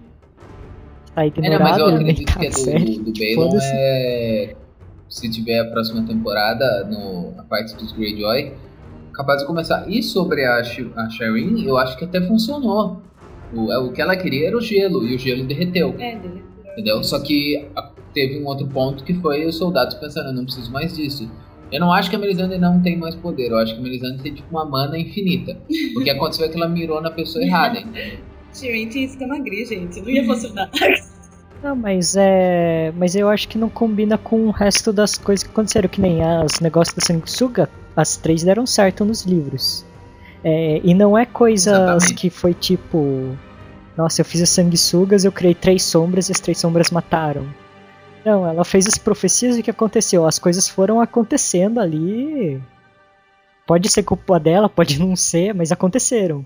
A: Tá ignorado,
B: é, não, mas eu
A: ele nem
B: acredito
A: tá
B: que a do,
A: série.
B: do, do Balon é... Se tiver a próxima temporada, no, a parte dos Greyjoy, capaz de começar. E sobre a, a Shireen, eu acho que até funcionou. O, o que ela queria era o gelo, e o gelo derreteu.
F: É, derreteu.
B: Entendeu? Só que a, teve um outro ponto que foi os soldados pensando, eu não preciso mais disso. Eu não acho que a Melisandre não tem mais poder, eu acho que a Melisandre tem tipo uma mana infinita. O que aconteceu é que ela mirou na pessoa errada, entendeu?
F: Shireen tinha escama gris, gente, não ia funcionar.
A: Não, mas é. Mas eu acho que não combina com o resto das coisas que aconteceram, que nem os negócios da sanguessuga, as três deram certo nos livros. É, e não é coisas Exatamente. Que foi tipo. Nossa, eu fiz as sanguessugas, eu criei três sombras e as três sombras mataram. Não, ela fez as profecias e o que aconteceu? As coisas foram acontecendo ali. Pode ser culpa dela, pode não ser, mas aconteceram.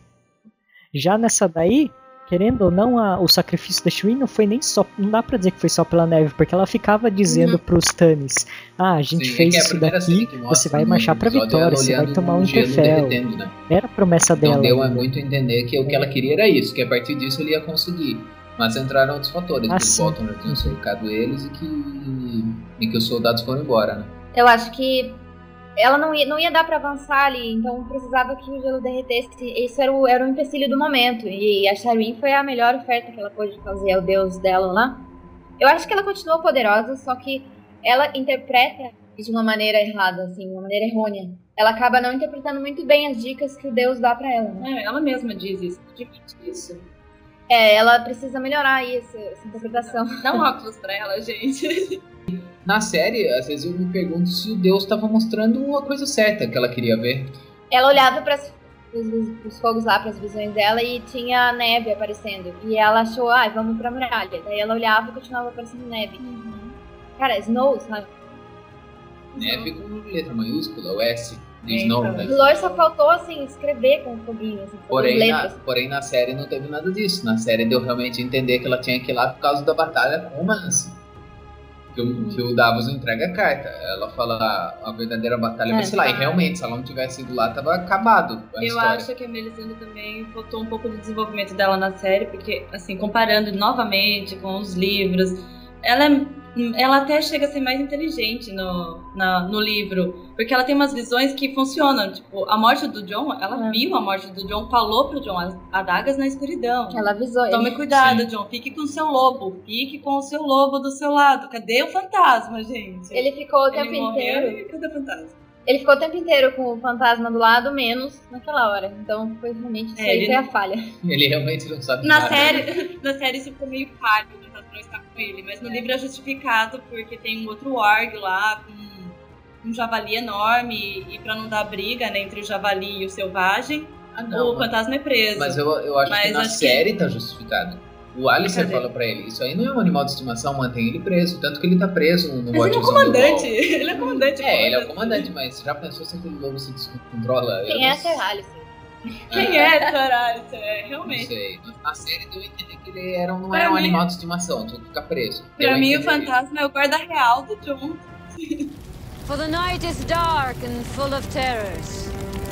A: Já nessa daí, querendo ou não, a, o sacrifício da Shireen não foi nem só... Não dá pra dizer que foi só pela neve, porque ela ficava dizendo uhum. pros Stannis, ah, a gente Sim, fez é isso daqui, você vai marchar pra vitória, você vai tomar um Interfell. Né? Era a promessa
B: então
A: dela.
B: Deu a muito entender que o que ela queria era isso, que a partir disso ele ia conseguir. Mas entraram outros fatores, ah, que o Bolton tinha cercado eles e que, e que os soldados foram embora, né?
C: Eu acho que ela não ia, não ia dar pra avançar ali, então precisava que o gelo derretesse. Isso era o, era o empecilho do momento. E a Shireen foi a melhor oferta que ela pôde fazer ao deus dela lá. Eu acho que ela continuou poderosa, só que ela interpreta de uma maneira errada, assim, de uma maneira errônea. Ela acaba não interpretando muito bem as dicas que o deus dá pra ela, né?
F: É, ela mesma diz isso, admite isso.
C: É, ela precisa melhorar aí essa, essa interpretação.
F: Dá um óculos pra ela, gente.
B: Na série, às vezes eu me pergunto se o Deus estava mostrando a coisa certa que ela queria ver.
C: Ela olhava para os fogos lá, para as visões dela, e tinha neve aparecendo. E ela achou, ah, vamos pra muralha. Daí ela olhava e continuava aparecendo neve. Uhum. Cara, Snow, sabe?
B: Neve com letra maiúscula, o S. de Snow, né?
C: O Lore só faltou, assim, escrever com foguinho, assim,
B: porém, na, porém, na série não teve nada disso. Na série deu realmente a entender que ela tinha que ir lá por causa da batalha com o Mance. Que o, que o Davos não entrega a carta. Ela fala a, a verdadeira batalha é, vai ser lá. E realmente, se ela não tivesse ido lá, tava acabado a
F: Eu
B: história.
F: acho que a Melisandre também faltou um pouco de desenvolvimento dela na série, porque, assim, comparando novamente com os livros, ela é ela até chega a ser mais inteligente no, na, no livro, porque ela tem umas visões que funcionam, tipo, a morte do Jon, ela é. viu a morte do Jon, falou pro Jon, adagas na escuridão.
C: Ela avisou
F: Tome
C: ele.
F: cuidado,
C: Sim.
F: Jon, fique com o seu lobo, fique com o seu lobo do seu lado. Cadê o fantasma, gente?
C: Ele ficou o
F: ele
C: tempo inteiro.
F: E cadê o fantasma?
C: Ele ficou o tempo inteiro com o fantasma do lado, menos naquela hora. Então, foi realmente isso é, aí foi a falha.
B: Ele realmente não sabe
F: na
B: nada.
F: Série, na série isso ficou meio falho, o fantasma não está com ele. Mas no livro é justificado, porque tem um outro org lá, com um javali enorme. E pra não dar briga, né, entre o javali e o selvagem,
B: ah, não,
F: o fantasma é preso.
B: Mas eu, eu acho mas que na acho série que... tá justificado. O Alistair fala pra ele, isso aí não é um animal de estimação, mantém ele preso. Tanto que ele tá preso no
F: Mas ele é o comandante, ele é comandante.
B: É, ele é o comandante, mas já pensou se aquele lobo se descontrola?
C: Quem é Sir Alistair?
F: Quem é Sir Alistair? É, realmente.
B: Não sei, na série deu a entender que ele era, não era um mim, animal de estimação, tinha que ficar preso.
F: Pra mim o fantasma é o guarda real do Jon.
O: For the night is dark and full of terrors.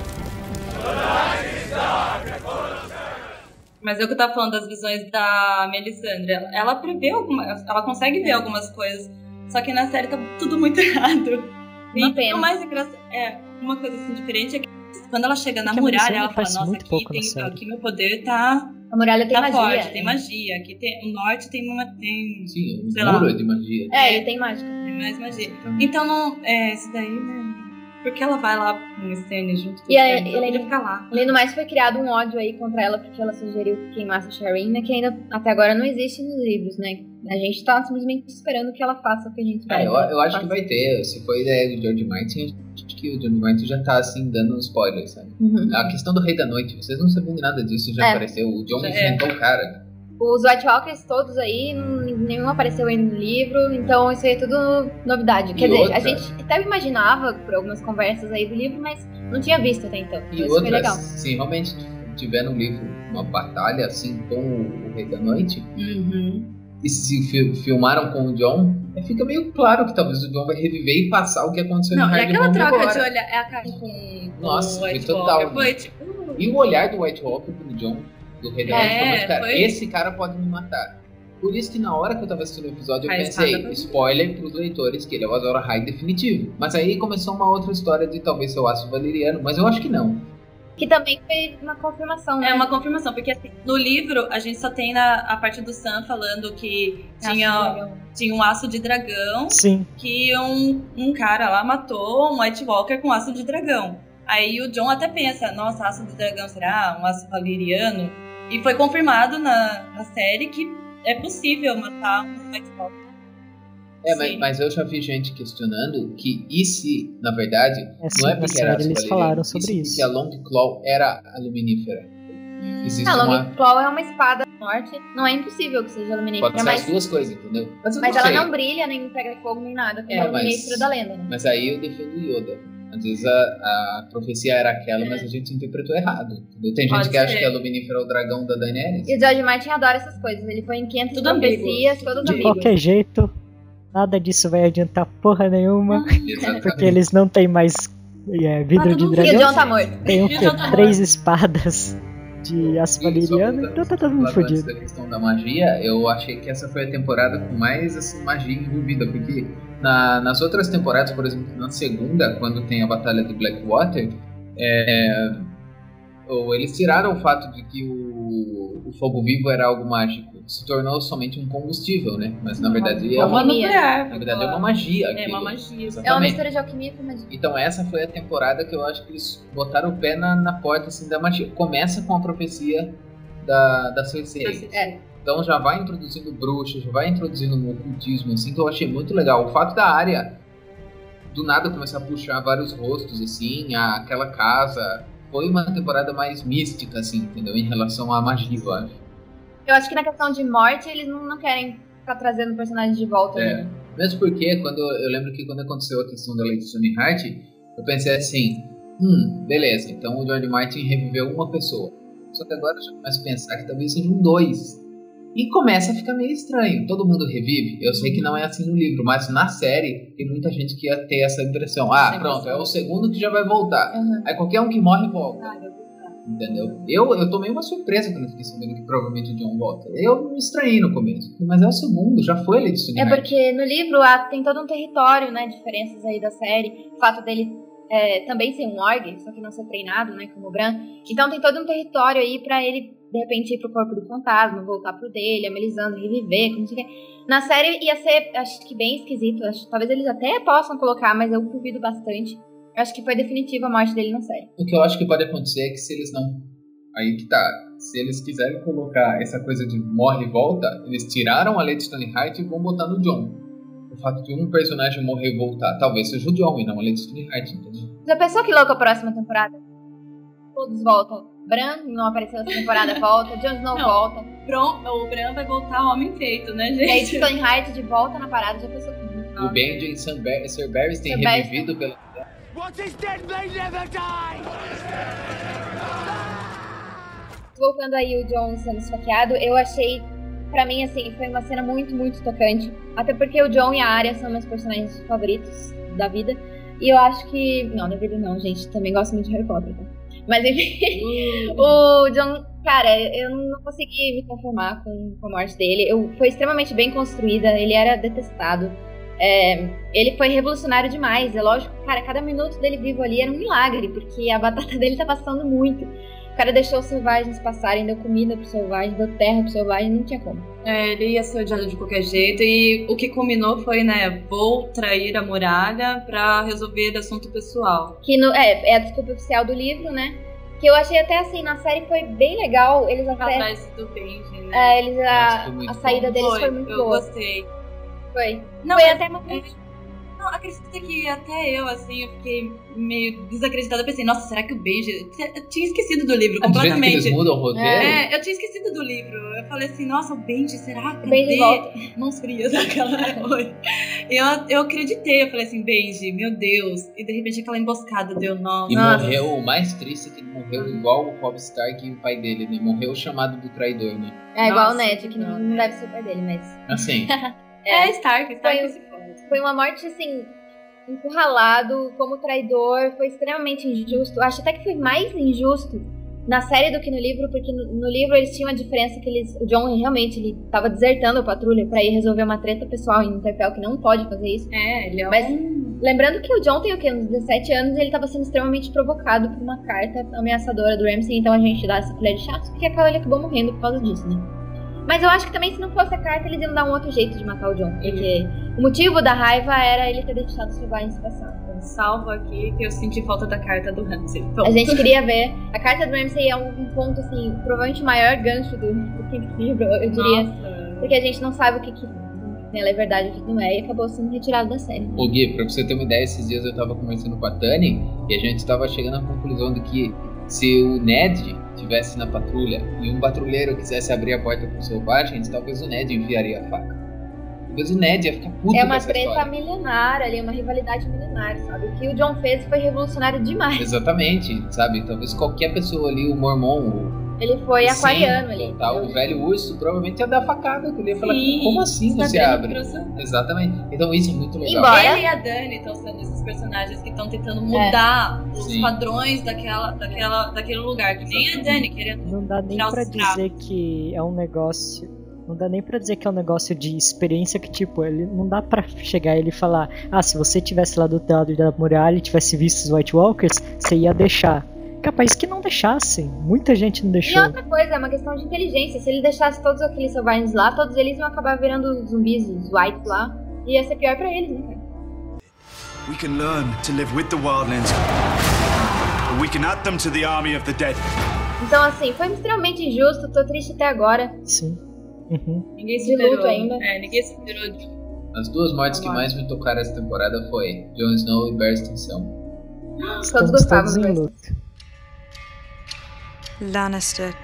O: For the night is dark and full of terrors.
F: Mas eu que tava falando das visões da Melisandre, ela, ela prevê algumas, ela consegue ver algumas coisas, só que na série tá tudo muito errado.
C: Uma
F: e
C: pena.
F: o mais engraçado, é, uma coisa assim diferente é que quando ela chega na muralha, ela fala, nossa, aqui, tem, aqui meu poder tá...
C: A muralha tem
F: tá
C: magia.
F: forte,
C: né?
F: tem magia. Aqui tem, o norte tem uma... Tem,
B: Sim, o muro é de magia.
C: É, ele tem mágica.
F: Tem mais magia. Então, não, é, isso daí, né... Porque ela vai lá com o Stannis junto com
C: e
F: o
C: Stannis,
F: ele fica lá.
C: Além do mais, foi criado um ódio aí contra ela porque ela sugeriu que queimasse a Shireen, né, que ainda até agora não existe nos livros, né? A gente tá simplesmente esperando que ela faça o que a gente vai.
B: É, eu, eu acho que vai ter. Se for ideia do George Martin, acho que o George Martin já tá assim dando spoilers, sabe?
C: Uhum.
B: A questão do Rei da Noite, vocês não sabiam de nada disso, já é. apareceu. O Jon enfrentou o cara.
C: Os White Walkers todos aí, nenhum apareceu ainda no livro, então isso aí é tudo novidade. Quer e dizer, outra... a gente até imaginava por algumas conversas aí do livro, mas não tinha visto até então.
B: E
C: então
B: outra,
C: isso foi legal.
B: Se realmente tiver no livro uma batalha assim com o Rei da Noite,
C: uhum.
B: e se fi- filmaram com o Jon, fica meio claro que talvez o Jon vai reviver e passar o que aconteceu
F: não,
B: no Hard
F: Não, é aquela troca
B: agora.
F: de olhar, é a cara com, com
B: Nossa,
F: o White
B: foi total.
F: Walker. Foi, tipo...
B: E o olhar do White Walker pro Jon, do Rei da Noite,
F: é,
B: foi, cara,
F: foi...
B: esse cara pode me matar. Por isso que na hora que eu tava assistindo o episódio, eu
F: a
B: pensei, spoiler pros leitores, que ele é o Azor Ahai definitivo. Mas aí começou uma outra história de talvez ser o Aço Valeriano, mas eu acho que não.
C: Que também foi uma confirmação, né?
F: É uma confirmação, porque assim, no livro a gente só tem na, a parte do Sam falando que tinha, tinha um aço de dragão.
A: Sim.
F: Que um, um cara lá matou um White Walker com aço de dragão. Aí o Jon até pensa, nossa, aço de dragão será um aço valeriano? E foi confirmado na, na série que é possível matar um White Walker.
B: É, mas, mas eu já vi gente questionando que e se, na verdade, é, não é porque era aço
A: eles falaram sobre isso.
B: Que a Long Claw era aluminífera.
C: Existe a uma... Long Claw é uma espada norte, não é impossível que seja aluminífera.
B: Pode ser
C: mas...
B: as duas coisas, entendeu?
C: Mas, mas ela não brilha, nem pega fogo, nem nada, como é, a aluminífera da lenda. Né?
B: Mas aí eu defendo Yoda. Às vezes a, a profecia era aquela, mas a gente interpretou errado. Entendeu? Tem gente Pode que ser. acha que a aluminífera é o dragão da Daenerys.
C: E o George Martin adora essas coisas, ele põe em quinhentas Tudo profecias, todas
A: De
C: ambíguas.
A: qualquer jeito, nada disso vai adiantar porra nenhuma, porque eles não têm mais é, vidro de dragão.
C: E o Jon tá morto.
A: Tem o quê? Três espadas de aço valeriano, então tá todo mundo fodido.
B: Da questão da magia, eu achei que essa foi a temporada com mais assim, magia envolvida, porque na, nas outras temporadas, por exemplo, na segunda, quando tem a batalha de Blackwater, é, ou eles tiraram o fato de que o, o fogo vivo era algo mágico, se tornou somente um combustível, né? Mas na verdade é uma,
F: nuclear,
B: na verdade é uma magia.
F: É uma magia.
B: Exatamente.
C: É uma mistura de alquimia com magia.
B: Então essa foi a temporada que eu acho que eles botaram o pé na, na porta assim, da magia. Começa com a profecia da, da Cersei.
C: É.
B: Então já vai introduzindo bruxas, já vai introduzindo um ocultismo, assim, que eu achei muito legal. O fato da Arya do nada começar a puxar vários rostos, assim, a, aquela casa. Foi uma temporada mais mística, assim, entendeu? Em relação à magia, eu acho.
C: Eu acho que na questão de morte, eles não, não querem ficar trazendo personagens de volta.
B: É.
C: Né?
B: Mesmo porque, quando eu lembro que quando aconteceu a questão da Lady Stoneheart, eu pensei assim, Hum, beleza, então o George Martin reviveu uma pessoa. Só que agora eu já começo a pensar que talvez sejam dois. E começa a ficar meio estranho. Todo mundo revive? Eu sei que não é assim no livro, mas na série tem muita gente que ia ter essa impressão. Ah, pronto, é o segundo que já vai voltar. Uhum. Aí qualquer um que morre, volta. Ah, entendeu? Eu, eu tomei uma surpresa quando eu fiquei sabendo que provavelmente o Jon volta. Eu me estranhei no começo. Mas é o segundo, já foi ele de Stone
C: É porque no livro há, tem todo um território, né? Diferenças aí da série. O fato dele é, também ser um orc, só que não ser treinado, né? Como o Bran. Então tem todo um território aí pra ele, de repente, ir pro corpo do fantasma, voltar pro dele, a Melisandre reviver, como se quer. Na série ia ser, acho que bem esquisito. Acho, talvez eles até possam colocar, mas eu duvido bastante. Acho que foi definitiva a morte dele na série.
B: O que eu acho que pode acontecer é que se eles não... Aí que tá. Se eles quiserem colocar essa coisa de morre e volta, eles tiraram a Lady Stoneheart e vão botar no Jon. O fato de um personagem morrer e voltar, talvez seja o Jon e não a Lady Stoneheart, entendeu?
C: Já pensou que louco a próxima temporada? Todos voltam. Bran não apareceu nessa temporada, volta. Jon Snow não, volta.
F: Bron, o Bran vai voltar homem feito, né, gente?
C: Lady Stoneheart de volta na parada, já pensou que muito.
B: O Benjen e Sir Barris têm revivido pela...
G: What is dead may never die!
C: Voltando aí o Jon sendo esfaqueado, eu achei, pra mim, assim, foi uma cena muito, muito tocante. Até porque o Jon e a Arya são meus personagens favoritos da vida. E eu acho que... Não, da vida não, gente. Também gosto muito de Harry Potter, tá? Mas enfim, o Jon... Cara, eu não consegui me conformar com, com a morte dele. Eu, foi extremamente bem construída, ele era detestado. É, ele foi revolucionário demais, é lógico, cara, cada minuto dele vivo ali era um milagre, porque a batata dele tá passando muito. O cara deixou os selvagens passarem, deu comida pro selvagem, deu terra pro selvagem, não tinha como.
F: É, ele ia ser odiado de qualquer jeito, e o que culminou foi, né, vou trair a muralha pra resolver assunto pessoal.
C: Que no, é, é a desculpa oficial do livro, né? Que eu achei até assim, na série foi bem legal, eles até...
F: Atrás do Benji, né?
C: É, eles, a, a saída
F: bom.
C: deles
F: foi,
C: foi muito
F: eu
C: boa.
F: Eu gostei.
C: Foi.
F: Não,
C: foi
F: é,
C: até uma...
F: É, não, acredita que até eu, assim, eu fiquei meio desacreditada. Eu pensei, nossa, será que o Benji... Eu tinha esquecido do livro, completamente.
B: Do jeito que eles mudam o roteiro?
F: É, eu tinha esquecido do livro. Eu falei assim, nossa, o Benji, será? Cadê?
C: O Benji volta.
F: Mãos frias naquela coisa. Eu, eu acreditei, eu falei assim, Benji, meu Deus. E de repente aquela emboscada deu, nossa.
B: E morreu, o mais triste é que ele morreu igual o Robb Stark e o pai dele, né? Morreu chamado do traidor, né?
C: É igual nossa, o Ned, que não, não deve ser o pai dele, mas...
B: Assim...
F: É, é Stark, Stark
C: foi,
F: se foda.
C: Foi uma morte, assim, encurralado, como traidor, foi extremamente injusto. Eu acho até que foi mais injusto na série do que no livro, porque no, no livro eles tinham a diferença que eles, o Jon realmente ele tava desertando a patrulha pra ir resolver uma treta pessoal em Winterfell, que não pode fazer isso.
F: É, ele é
C: Mas lembrando que o Jon tem o quê? Uns dezessete anos, e ele tava sendo extremamente provocado por uma carta ameaçadora do Ramsay, então a gente dá essa colher de chá, porque aquela ele acabou morrendo por causa disso, né? Mas eu acho que também, se não fosse a carta, eles iam dar um outro jeito de matar o Jon. Porque uhum. o motivo da raiva era ele ter deixado o Selvagem se passar.
F: Então, salvo aqui que eu senti falta da carta do Ramsay. Pronto.
C: A gente queria ver. A carta do Ramsay é um ponto, assim, provavelmente o maior gancho do, do quinto livro, eu diria. Nossa. Porque a gente não sabe o que, que ela é verdade e o que não é, e acabou sendo retirado da série.
B: Ô Gui, pra você ter uma ideia, esses dias eu tava conversando com a Tani e a gente tava chegando à conclusão de que se o Ned estivesse na patrulha e um patrulheiro quisesse abrir a porta pro selvagens, talvez o Ned enviaria a faca. Talvez o Ned ia ficar puto
C: É uma
B: com
C: treta
B: história.
C: milenar ali, uma rivalidade milenar, sabe? O que o Jon fez foi revolucionário demais.
B: Exatamente, sabe? Talvez qualquer pessoa ali, o Mormon, o...
C: Ele foi
B: Sim,
C: aquariano ali.
B: Tá, o velho urso provavelmente ia dar facada, que ele ia falar,
F: Sim,
B: como assim você abre? Exatamente. Então isso é muito legal.
C: Embora...
F: Ele e a Dany estão sendo esses personagens que estão tentando mudar é. os Sim. padrões daquela, daquela, daquele lugar. Que nem a Dany querendo.
A: Não dá nem pra dizer que é um negócio. Não dá nem pra dizer que é um negócio de experiência que, tipo, ele não dá pra chegar ele e falar: ah, se você tivesse lá do outro lado da muralha e tivesse visto os White Walkers, você ia deixar. Capaz que não deixassem. Muita gente não deixou.
C: E outra coisa, é uma questão de inteligência. Se ele deixasse todos aqueles selvagens lá, todos eles iam acabar virando zumbis, os Whites lá. E ia ser pior pra eles, né, cara?
N: We can learn to live with the wildlings. Or we can add them to the army of the dead.
C: Então, assim, foi extremamente injusto. Tô triste até agora.
A: Sim. Uhum.
F: Ninguém se
C: de luto
F: virou.
C: ainda.
F: É, ninguém se virou de...
B: As duas mortes que mais me tocaram essa temporada foi Jon Snow e Barristan Tensão.
C: Todos gostavam
A: em luto.
P: Lannister,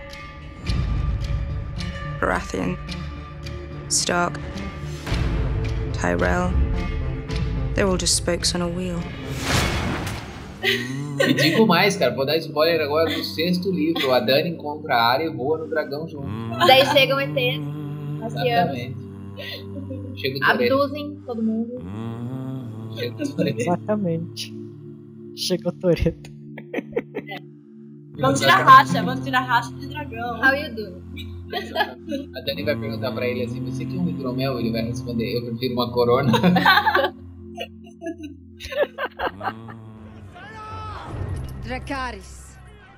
P: Baratheon, Stark, Tyrell. They're all just spokes on a wheel.
B: E digo mais, cara, vou dar spoiler agora do sexto livro. A Dany encontra a Arya e voa no dragão junto.
C: Daí chegam E Tês,
B: Exatamente. Chega o Toretto.
C: abduzem todo mundo.
B: Chega o Toretto.
A: Exatamente. Chega o Toretto.
F: Vamos tirar racha, vamos tirar racha de dragão.
C: How you do?
B: A Dany vai perguntar pra ele assim, você quer um hidromel? Ele vai responder, eu prefiro uma corona.
O: Dracarys.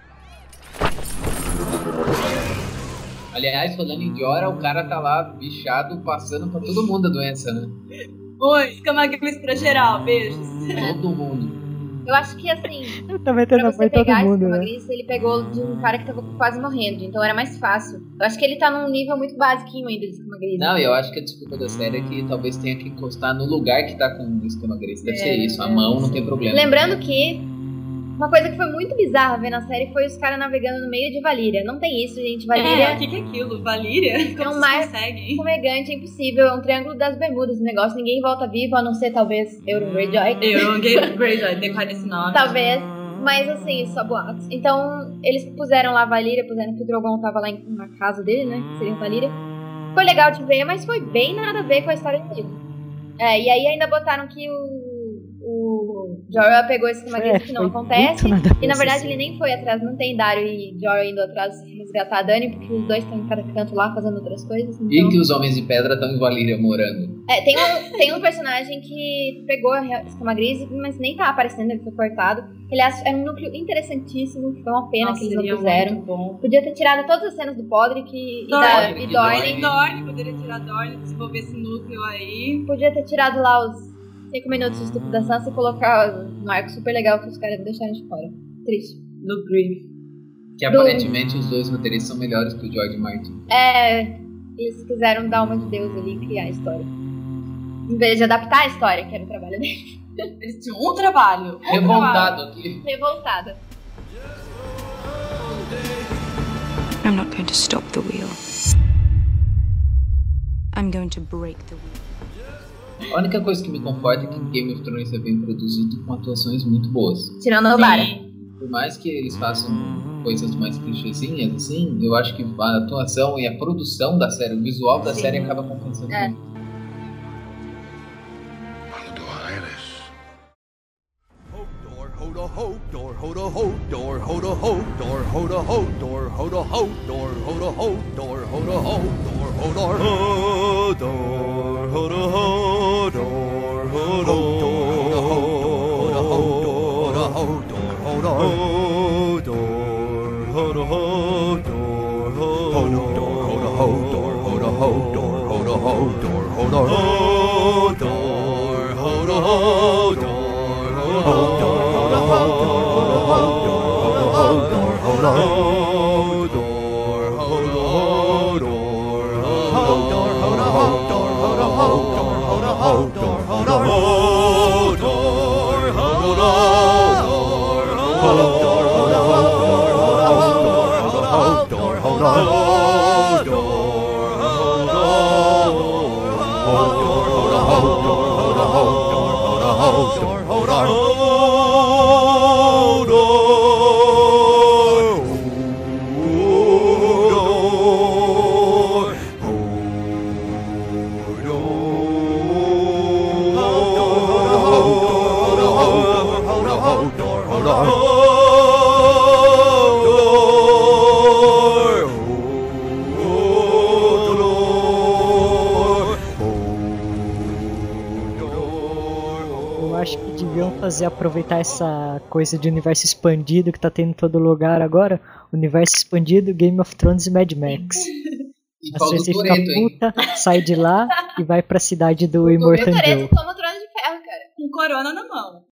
B: Aliás, falando em Jorah, o cara tá lá bichado, passando pra todo mundo a doença, né?
F: Oi, escamagris pra geral, beijos.
B: Todo mundo.
C: Eu acho que assim,
A: Tá metendo
C: pra
A: a
C: você
A: mãe todo
C: pegar esse
A: mundo, né?
C: Camagris, ele pegou de um cara que tava quase morrendo, então era mais fácil. Eu acho que ele tá num nível muito basiquinho ainda de Camagris.
B: Não, eu acho que a desculpa da série é que talvez tenha que encostar no lugar que tá com o esquema Grace. Deve
C: É,
B: ser isso, a
C: é,
B: mão não tem problema.
C: Lembrando que uma coisa que foi muito bizarra ver na série foi os caras navegando no meio de Valíria. Não tem isso, gente. Valíria
F: É, o que, que é aquilo? Valíria? Como
C: é um
F: vocês
C: mar
F: conseguem?
C: fumegante, é impossível. É um triângulo das Bermudas esse negócio. Ninguém volta vivo, a não ser talvez Euron Greyjoy.
F: Euron Greyjoy, decore esse nome.
C: Talvez. Mas assim, só boatos. Então, eles puseram lá Valíria, puseram que o Drogon tava lá em, na casa dele, né? Que seria Valíria. Foi legal de ver, mas foi bem nada a ver com a história do livro. É, e aí ainda botaram que o, o Jorah pegou esse Camagris,
A: É,
C: que não
A: foi
C: acontece.
A: muito nada a ver
C: E na
A: essa
C: verdade
A: cena.
C: ele nem foi atrás, não tem Dario e Jorah indo atrás resgatar a Dany, porque os dois estão em cada canto lá fazendo outras coisas. Então...
B: E que os Homens de Pedra estão em Valíria morando.
C: É, tem um, tem um personagem que pegou a escama gris, mas nem tá aparecendo, ele foi cortado. Aliás, era um núcleo interessantíssimo, foi uma pena
F: Nossa,
C: que eles não
F: seria
C: fizeram.
F: muito bom.
C: Podia ter tirado todas as cenas do Podrick e,
F: Dorne,
C: da,
B: e
C: e Dorne.
B: Dorne.
F: Dorne, poderia tirar Dorne, desenvolver esse núcleo aí.
C: Podia ter tirado lá os cinco minutos de estupro da Sansa e colocar um arco super legal que os caras deixaram de fora. Triste.
F: No Grief.
B: Que aparentemente os dois roteiristas são melhores que o George Martin.
C: É, eles quiseram dar uma de Deus ali e criar a história. Em vez de adaptar a história, que era o trabalho deles.
F: Eles tinham um trabalho. Um
B: Revoltado
F: trabalho.
B: aqui.
C: Revoltada.
P: I'm not going to stop the wheel. I'm going to break the wheel.
B: A única coisa que me conforta é que Game of Thrones é bem produzido com atuações muito boas.
C: Tirando a Obara.
B: Por mais que eles façam coisas mais clichêzinhas, assim, eu acho que a atuação e a produção da série, o visual da
C: Sim.
B: série acaba compensando.
C: É.
B: muito.
Q: Hoda ho, door, hoda ho, door, hoda ho, door, hoda ho, door, hoda ho, door, hoda ho, door, hoda ho, door, hoda ho, door, hoda ho, door, hoda ho, door, hoda ho, door, hoda ho, door, hoda ho, door, hoda ho, door, hoda ho, door, hoda ho, door, hoda ho, door,
A: fazer aproveitar essa coisa de universo expandido que tá tendo em todo lugar agora, universo expandido, Game of Thrones e Mad Max.
B: E
A: a
B: falta o
A: Cersei fica
B: Toretto, hein?
A: puta, sai de lá e vai pra cidade do
C: O
A: Immortan
C: Toretto
A: Joe.
C: toma o trono de ferro, cara.
F: Com corona na mão.